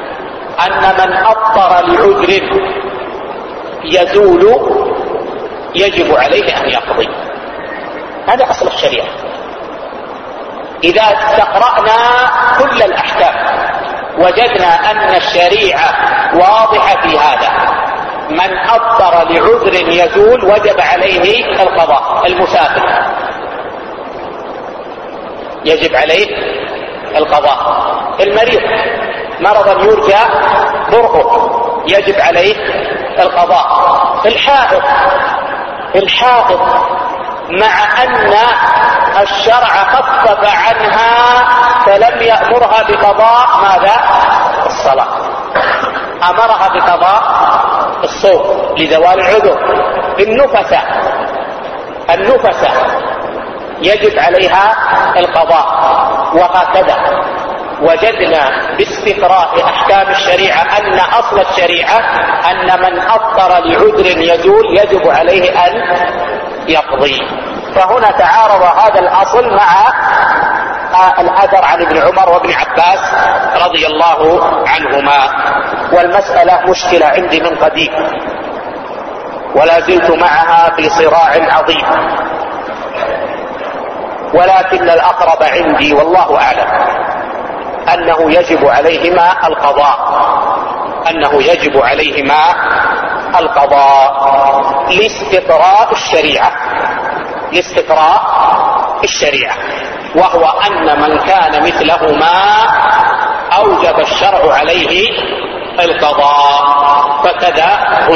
أن من أفطر لعذر يزول يجب عليه أن يقضي. هذا أصل الشريعة. إذا استقرأنا كل الأحكام وجدنا أن الشريعة واضحة في هذا. من أفطر لعذر يزول وجب عليه القضاء. المسافر يجب عليه القضاء. المريض مرضا يرجى برؤه يجب عليه القضاء. الحائض مع أن الشرع خفف عنها فلم يأمرها بقضاء ماذا؟ الصلاة. أمرها بقضاء الصوم لزوال العذر. النفسة يجب عليها القضاء. وهكذا وجدنا باستقراء أحكام الشريعة أن أصل الشريعة أن من أفطر لعذر يزول يجب عليه أن يقضي. فهنا تعارض هذا الأصل مع الأثر عن ابن عمر وابن عباس رضي الله عنهما. والمسألة مشكلة عندي من قديم ولا زلت معها في صراع عظيم، ولكن الأقرب عندي والله أعلم أنه يجب عليهما القضاء لاستقراء الشريعة، وهو أن من كان مثلهما أوجب الشرع عليه القضاء. فكذا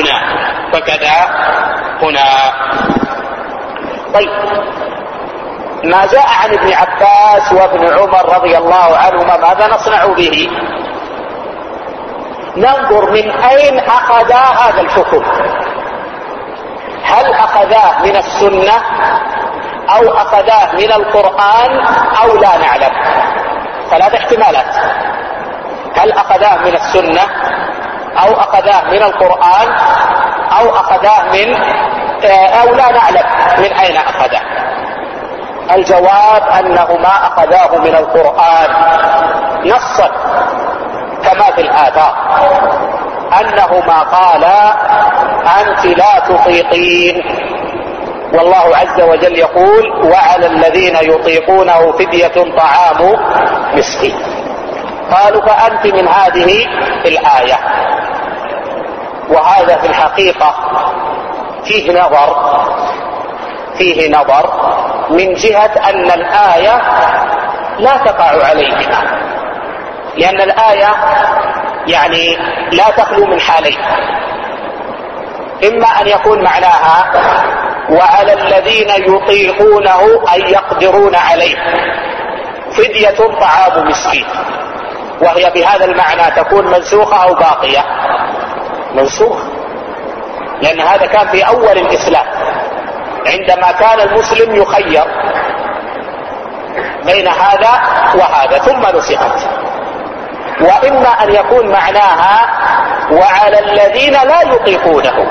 هنا. طيب، ما جاء عن ابن عباس وابن عمر رضي الله عنهما ماذا نصنع به؟ ننظر من أين أخذا هذا الحكم. هل أخذاه من السنة أو أخذاه من القرآن أو لا نعلم؟ ثلاث احتمالات. هل أخذاه من السنة أو أخذاه من القرآن أو أخذاه أو لا نعلم من أين أخذاه. الجواب أنه ما أخذاه من القرآن نصا كما في الآثار، أنه ما قال أنت لا تطيقين، والله عز وجل يقول وعلى الذين يطيقونه فدية طعام مسكين. قالوا فأنت من هذه الآية. وهذا في الحقيقة فيه نظر من جهة أن الآية لا تقع عليهما، لأن الآية يعني لا تخلو من حالين. إما أن يكون معناها وعلى الذين يطيقونه أي يقدرون عليه فدية طعام مسكين، وهي بهذا المعنى تكون منسوخة أو باقية. منسوخ، لأن هذا كان في أول الإسلام عندما كان المسلم يخير بين هذا وهذا ثم نسخت. وإما أن يكون معناها وعلى الذين لا يطيقونه،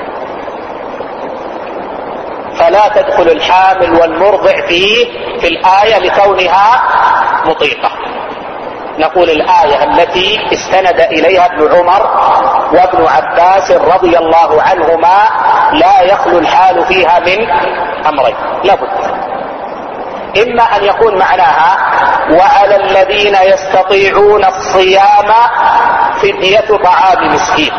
فلا تدخل الحامل والمرضع في الآية لكونها مطيقة. نقول الآية التي استند إليها ابن عمر وابن عباس رضي الله عنهما لا يخلو الحال فيها من أمرين لابد. إما أن يكون معناها وعلى الذين يستطيعون الصيام فدية طعام مسكين،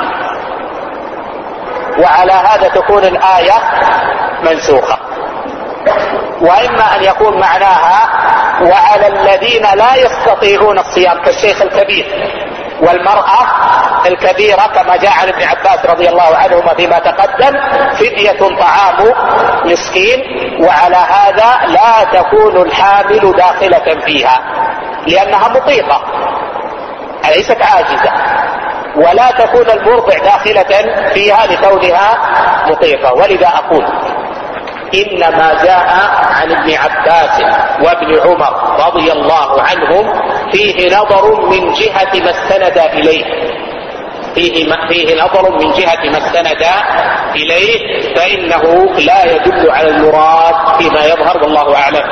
وعلى هذا تكون الآية منسوخة. وإما أن يكون معناها وعلى الذين لا يستطيعون الصيام كالشيخ الكبير والمرأة الكبيرة كما جاء عن ابن عباس رضي الله عنهما فيما تقدم فدية طعام مسكين، وعلى هذا لا تكون الحامل داخلة فيها لأنها مطيقة أليست عاجزة، ولا تكون المرضع داخلة فيها لكونها مطيقة. ولذا أقول إنما جاء عن ابن عباس وابن عمر رضي الله عنهم فيه نظر من جهة ما استند إليه، فيه نظر من جهة ما استند إليه، فإنه لا يدل على المراد فيما يظهر والله أعلم.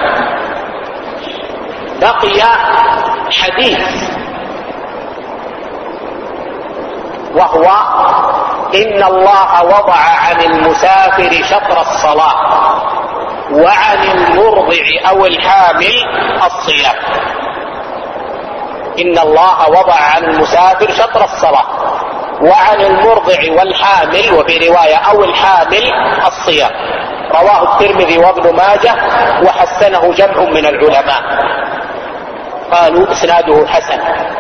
بقي حديث وهو إن الله وضع عن المسافر شطر الصلاة وعن المرضع أو الحامل الصيام. إن الله وضع عن المسافر شطر الصلاة وعن المرضع والحامل، وفي رواية أو الحامل، الصيام. رواه الترمذي وابن ماجه وحسنه جمع من العلماء، قالوا إسناده حسن.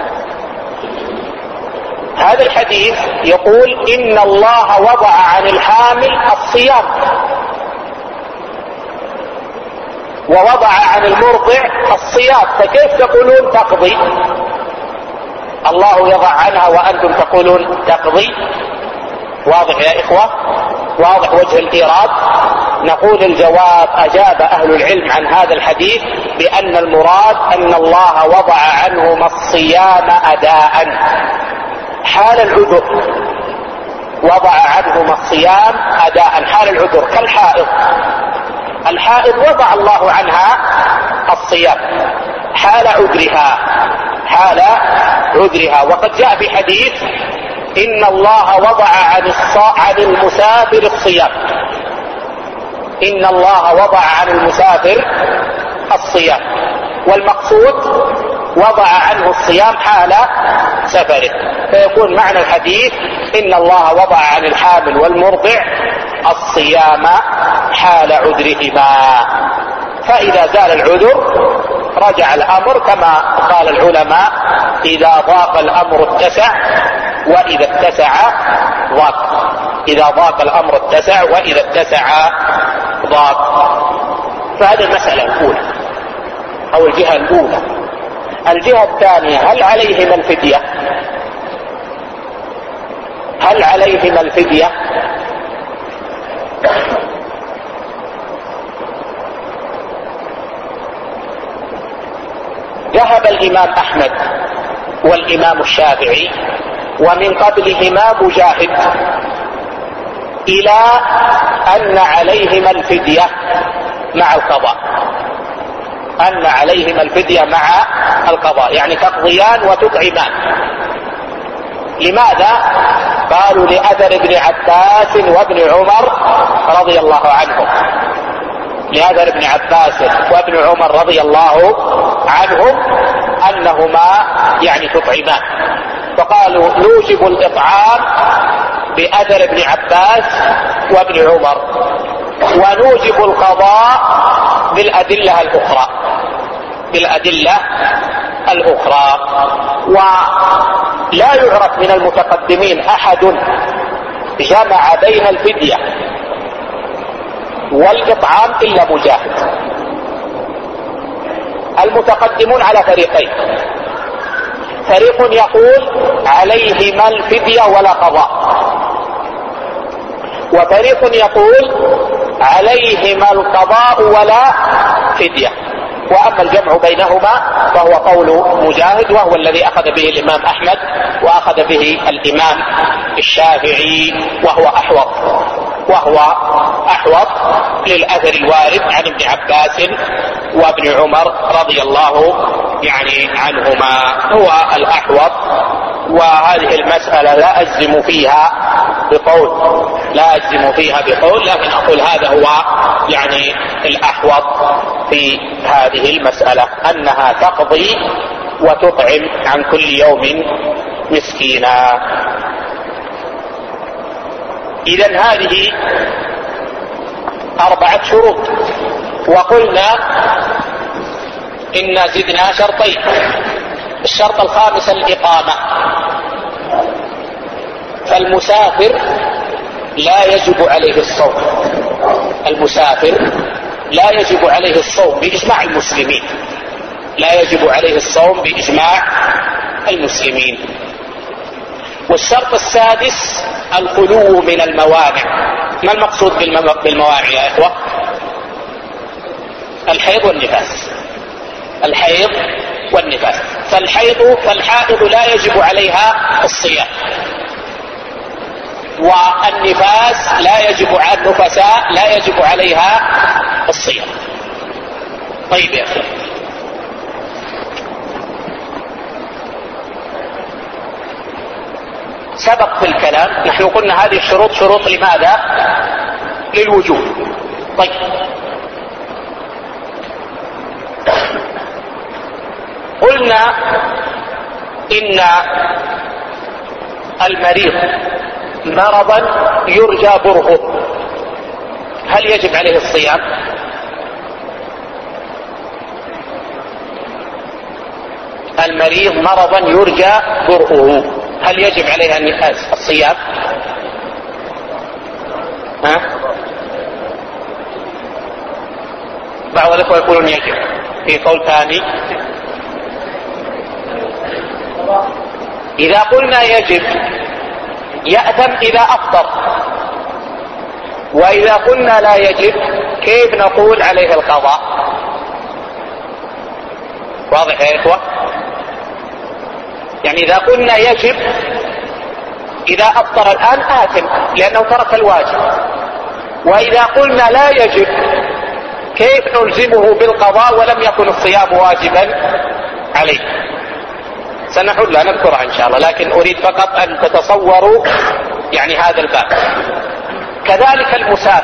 هذا الحديث يقول إن الله وضع عن الحامل الصيام ووضع عن المرضع الصيام، فكيف تقولون تقضي؟ الله يضع عنها وأنتم تقولون تقضي. واضح يا إخوة؟ واضح وجه الإيراد؟ نقول الجواب: أجاب أهل العلم عن هذا الحديث بأن المراد أن الله وضع عنهما الصيام أداء حال العذر، وضع عنهما الصيام أداء حال العذر، كالحائض. الحائض وضع الله عنها الصيام حال عذرها، حال عذرها. وقد جاء في حديث إن الله وضع عن المسافر الصيام، إن الله وضع عن المسافر الصيام، والمقصود وضع عنه الصيام حال سفره، فيكون معنى الحديث إن الله وضع عن الحامل والمرضع الصيام حال عذرهما. فإذا زال العذر رجع الأمر كما قال العلماء: إذا ضاق الأمر اتسع، وإذا اتسع ضاق. إذا ضاق الأمر اتسع، وإذا اتسع ضاق. فهذه المسألة الأولى أو الجهة الأولى. الجهة الثانية: هل عليهما الفدية؟ هل عليهما الفدية؟ ذهب الإمام أحمد والإمام الشافعي ومن قبلهما مجاهد إلى أن عليهما الفدية مع القضاء، أن عليهما الفدية مع القضاء، يعني تقضيان وتطعمان. لماذا؟ قالوا: لأثر ابن عباس وابن عمر رضي الله عنهم، لأثر ابن عباس وابن عمر رضي الله عنهم أنهما يعني تطعمان، فقالوا نوجب الإطعام بأثر ابن عباس وابن عمر، ونوجب القضاء بالأدلة الأخرى، بالأدلة الأخرى. ولا يعرف من المتقدمين أحد جمع بين الفدية والإطعام إلا مجاهد. المتقدمون على فريقين: فريق يقول عليهما الفدية ولا قضاء، وفريق يقول عليهما القضاء ولا فدية. وأما الجمع بينهما فهو قول مجاهد، وهو الذي أخذ به الإمام أحمد وأخذ به الإمام الشافعي، وهو أحوط للأثر الوارد عن ابن عباس وابن عمر رضي الله يعني عنهما، هو الأحوط. وهذه المسألة لا أجزم فيها بقول، لكن أقول هذا هو يعني الأحوط في هذه المسألة، أنها تقضي وتطعم عن كل يوم مسكينا. إذن هذه 4 شروط، وقلنا إن زدنا شرطين. الشرط الخامس الإقامة، فالمسافر لا يجب عليه الصوم، المسافر لا يجب عليه الصوم بإجماع المسلمين، لا يجب عليه الصوم بإجماع المسلمين. والشرط السادس الخلو من الموانع. ما المقصود بالموانع يا إخوة؟ الحيض والنفاس، الحيض والنفاس. فالحائض لا يجب عليها الصيام، والنفاس لا يجب على النفساء لا يجب عليها الصيام. طيب يا أخي، سبق في الكلام، نحن قلنا قلنا هذه الشروط شروط لماذا؟ للوجوب. طيب قلنا إن المريض مرضا يرجى برؤه، هل يجب عليه الصيام؟ المريض مرضا يرجى برؤه، هل يجب عليه أن الصيام؟ بعض الأخوة يقولون يجب، في قول ثاني إذا قلنا يجب يأثم إذا أفطر، وإذا قلنا لا يجب كيف نقول عليه القضاء؟ واضح يا إخوة؟ يعني إذا قلنا يجب إذا أفطر الآن آثم لأنه ترك الواجب، وإذا قلنا لا يجب كيف نلزمه بالقضاء ولم يكن الصيام واجبا عليه؟ سنحلها نذكرها إن شاء الله، لكن أريد فقط أن تتصوروا يعني هذا الباب. كذلك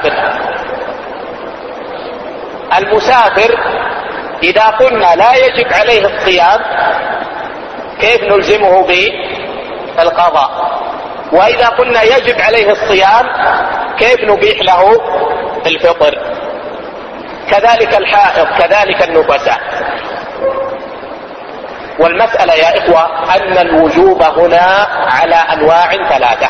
المسافر إذا قلنا لا يجب عليه الصيام كيف نلزمه بالقضاء؟ وإذا قلنا يجب عليه الصيام كيف نبيح له الفطر؟ كذلك الحائض، كذلك النفساء. والمسألة يا إخوة أن الوجوب هنا على أنواع ثلاثة،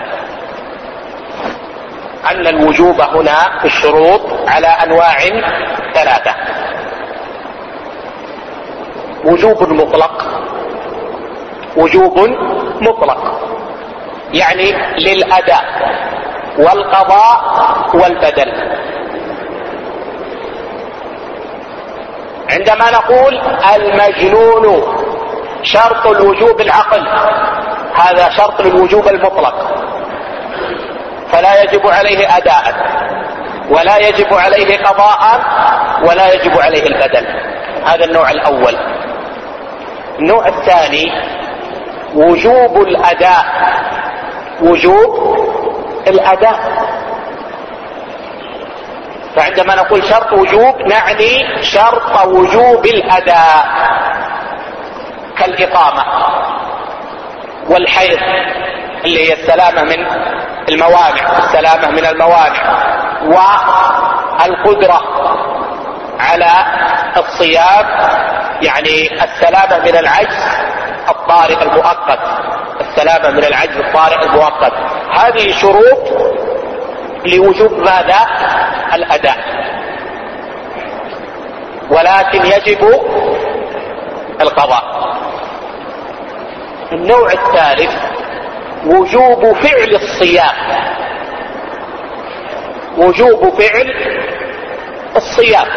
أن الوجوب هنا في الشروط على أنواع ثلاثة: وجوب مطلق، وجوب مطلق يعني للأداء والقضاء والبدل. عندما نقول المجنون شرط الوجوب العقل، هذا شرط الوجوب المطلق، فلا يجب عليه أداء ولا يجب عليه قضاء ولا يجب عليه البدل. هذا النوع الأول. النوع الثاني وجوب الأداء، وجوب الأداء. فعندما نقول شرط وجوب نعني شرط وجوب الأداء، كالإقامة والحيض اللي هي السلامة من الموانع، السلامة من الموانع، والقدرة على الصيام يعني السلامة من العجز الطارئ المؤقت، السلامة من العجز الطارئ المؤقت. هذه شروط لوجوب ماذا؟ الأداء، ولكن يجب القضاء. النوع الثالث وجوب فعل الصيام، وجوب فعل الصيام.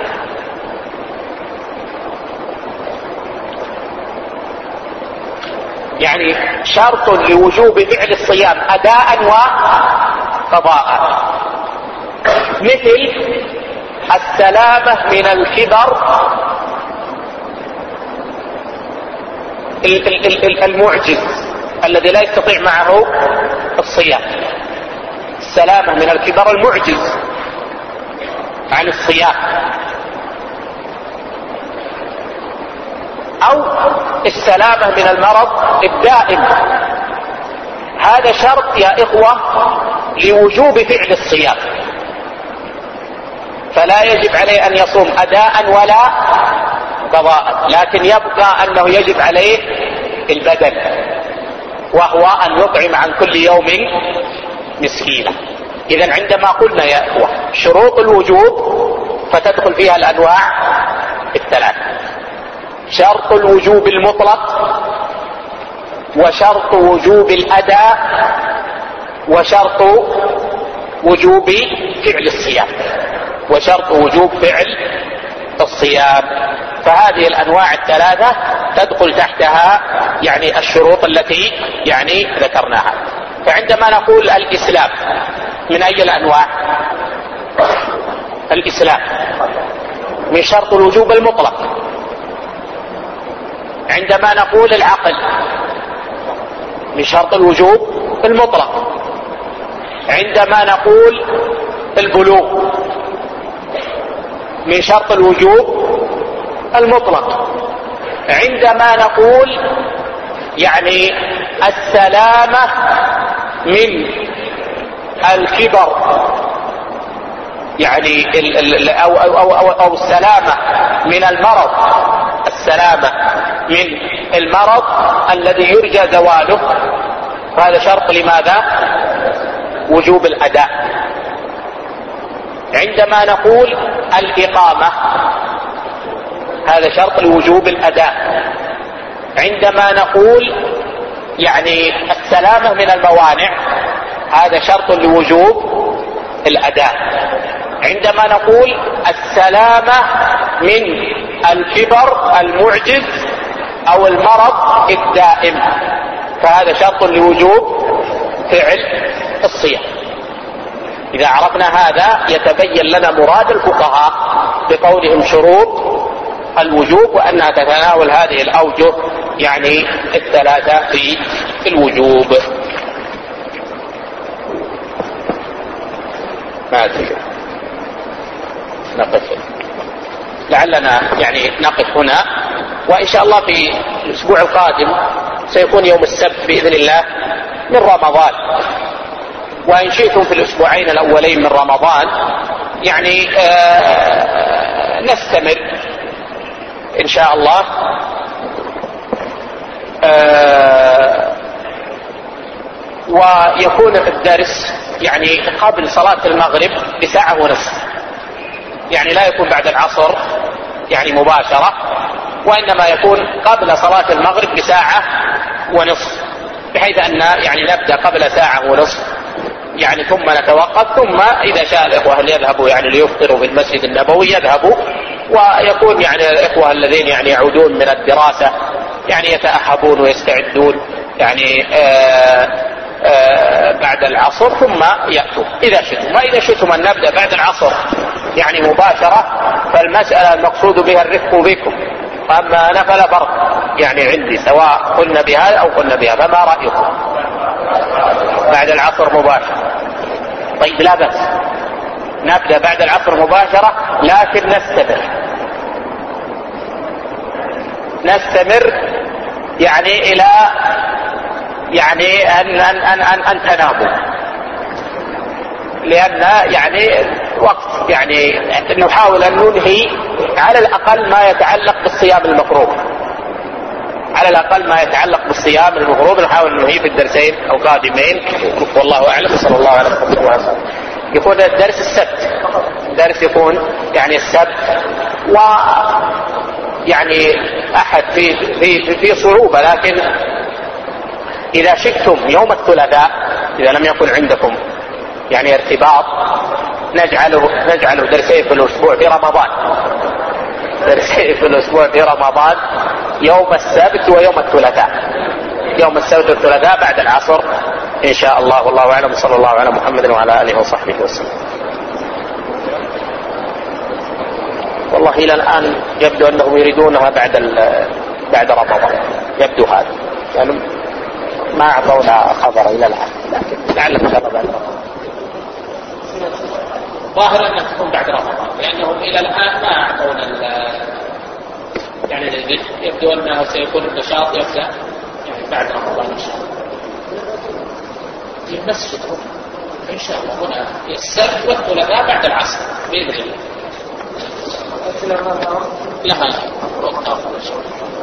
يعني شرط لوجوب فعل الصيام أداء وقضاء، مثل السلامة من الكبر المعجز الذي لا يستطيع معه الصيام، السلامة من الكبر المعجز عن الصيام، أو السلامة من المرض الدائم. هذا شرط يا إخوة لوجوب فعل الصيام، فلا يجب عليه أن يصوم أداء ولا قضاء، لكن يبقى أنه يجب عليه البدل، وهو أن يطعم عن كل يوم مسكينا. إذن عندما قلنا يا إخوة شروط الوجوب فتدخل فيها الأنواع الثلاث: شرط الوجوب المطلق، وشرط وجوب الأداء، وشرط وجوب فعل الصيام، وشرط وجوب فعل الصيام. فهذه الأنواع الثلاثة تدخل تحتها يعني الشروط التي يعني ذكرناها. فعندما نقول الإسلام من أي الأنواع؟ الإسلام من شرط الوجوب المطلق. عندما نقول العقل من شرط الوجوب المطلق. عندما نقول البلوغ من شرط الوجوب المطلق. عندما نقول يعني السلامة من الكبر يعني أو السلامة من المرض، السلامة من المرض الذي يرجى زواله، هذا شرط لماذا؟ وجوب الأداء. عندما نقول الإقامة هذا شرط لوجوب الأداء. عندما نقول يعني السلامة من الموانع هذا شرط لوجوب الأداء. عندما نقول السلامة من الكبر المعجز أو المرض الدائم فهذا شرط لوجوب فعل الصيام. إذا عرفنا هذا يتبين لنا مراد الفقهاء بقولهم شروط الوجوب، وأنها تتناول هذه الأوجه يعني الثلاثة في الوجوب. ما أدري نقف، لعلنا يعني نقف هنا، وإن شاء الله في الأسبوع القادم سيكون يوم السبت بإذن الله من رمضان، وإن شئتم في الأسبوعين الأولين من رمضان يعني نستمر إن شاء الله ويكون الدرس يعني قبل صلاة المغرب بساعة ونصف، يعني لا يكون بعد العصر يعني مباشرة، وإنما يكون قبل صلاة المغرب بساعة ونصف، بحيث أن يعني نبدأ قبل ساعة ونصف يعني ثم نتوقف، ثم إذا شاء الإخوة أن يذهبوا يعني ليفطروا في المسجد النبوي يذهبوا، ويكون يعني الإخوة الذين يعني يعودون من الدراسة يعني يتأهبون ويستعدون يعني بعد العصر ثم يأتوا إذا شئتم. وإذا شئتم أن نبدأ بعد العصر يعني مباشرة فالمسألة المقصود بها الرفق بكم، أما أنا فلا فرق يعني عندي سواء قلنا بهذا أو قلنا بهذا، فما رأيكم؟ بعد العصر مباشرة. طيب لا بأس نبدأ بعد العصر مباشرة، لكن نستمر يعني إلى يعني أن تناموا، لأن يعني وقت يعني نحاول أن ننهي على الأقل ما يتعلق بالصيام المفروض، على الأقل ما يتعلق بالصيام المفروض نحاول أن ننهي في الدرسين القادمين، والله أعلم. صلى الله عليه وسلم. يكون الدرس السبت، الدرس يكون يعني السبت، ويعني أحد في صعوبة، لكن إذا شئتم يوم الثلاثاء إذا لم يكن عندكم يعني ارتباط نجعله درسين في الأسبوع في رمضان، درسين في الأسبوع في رمضان، يوم السبت ويوم الثلاثاء، يوم السبت والثلاثاء بعد العصر إن شاء الله. والله أعلم. صلى الله على محمد وعلى آله وصحبه وسلم. والله إلى الآن يبدو أنهم يريدونها بعد رمضان، يبدو هذا يعني ما أعطونا خبر إلى الآن، لكن لعل إن شاء الله بعد رمضان. ظاهر أنها تكون بعد رمضان، لأنهم إلى الآن ما أعطونا يعني يبدو أنه سيكون النشاط يبدأ يعني بعد رمضان إن شاء الله. في المسجد إن شاء الله هنا السبت والثلاثاء بعد العصر بإذن الله. لها وقت آخر إن شاء الله.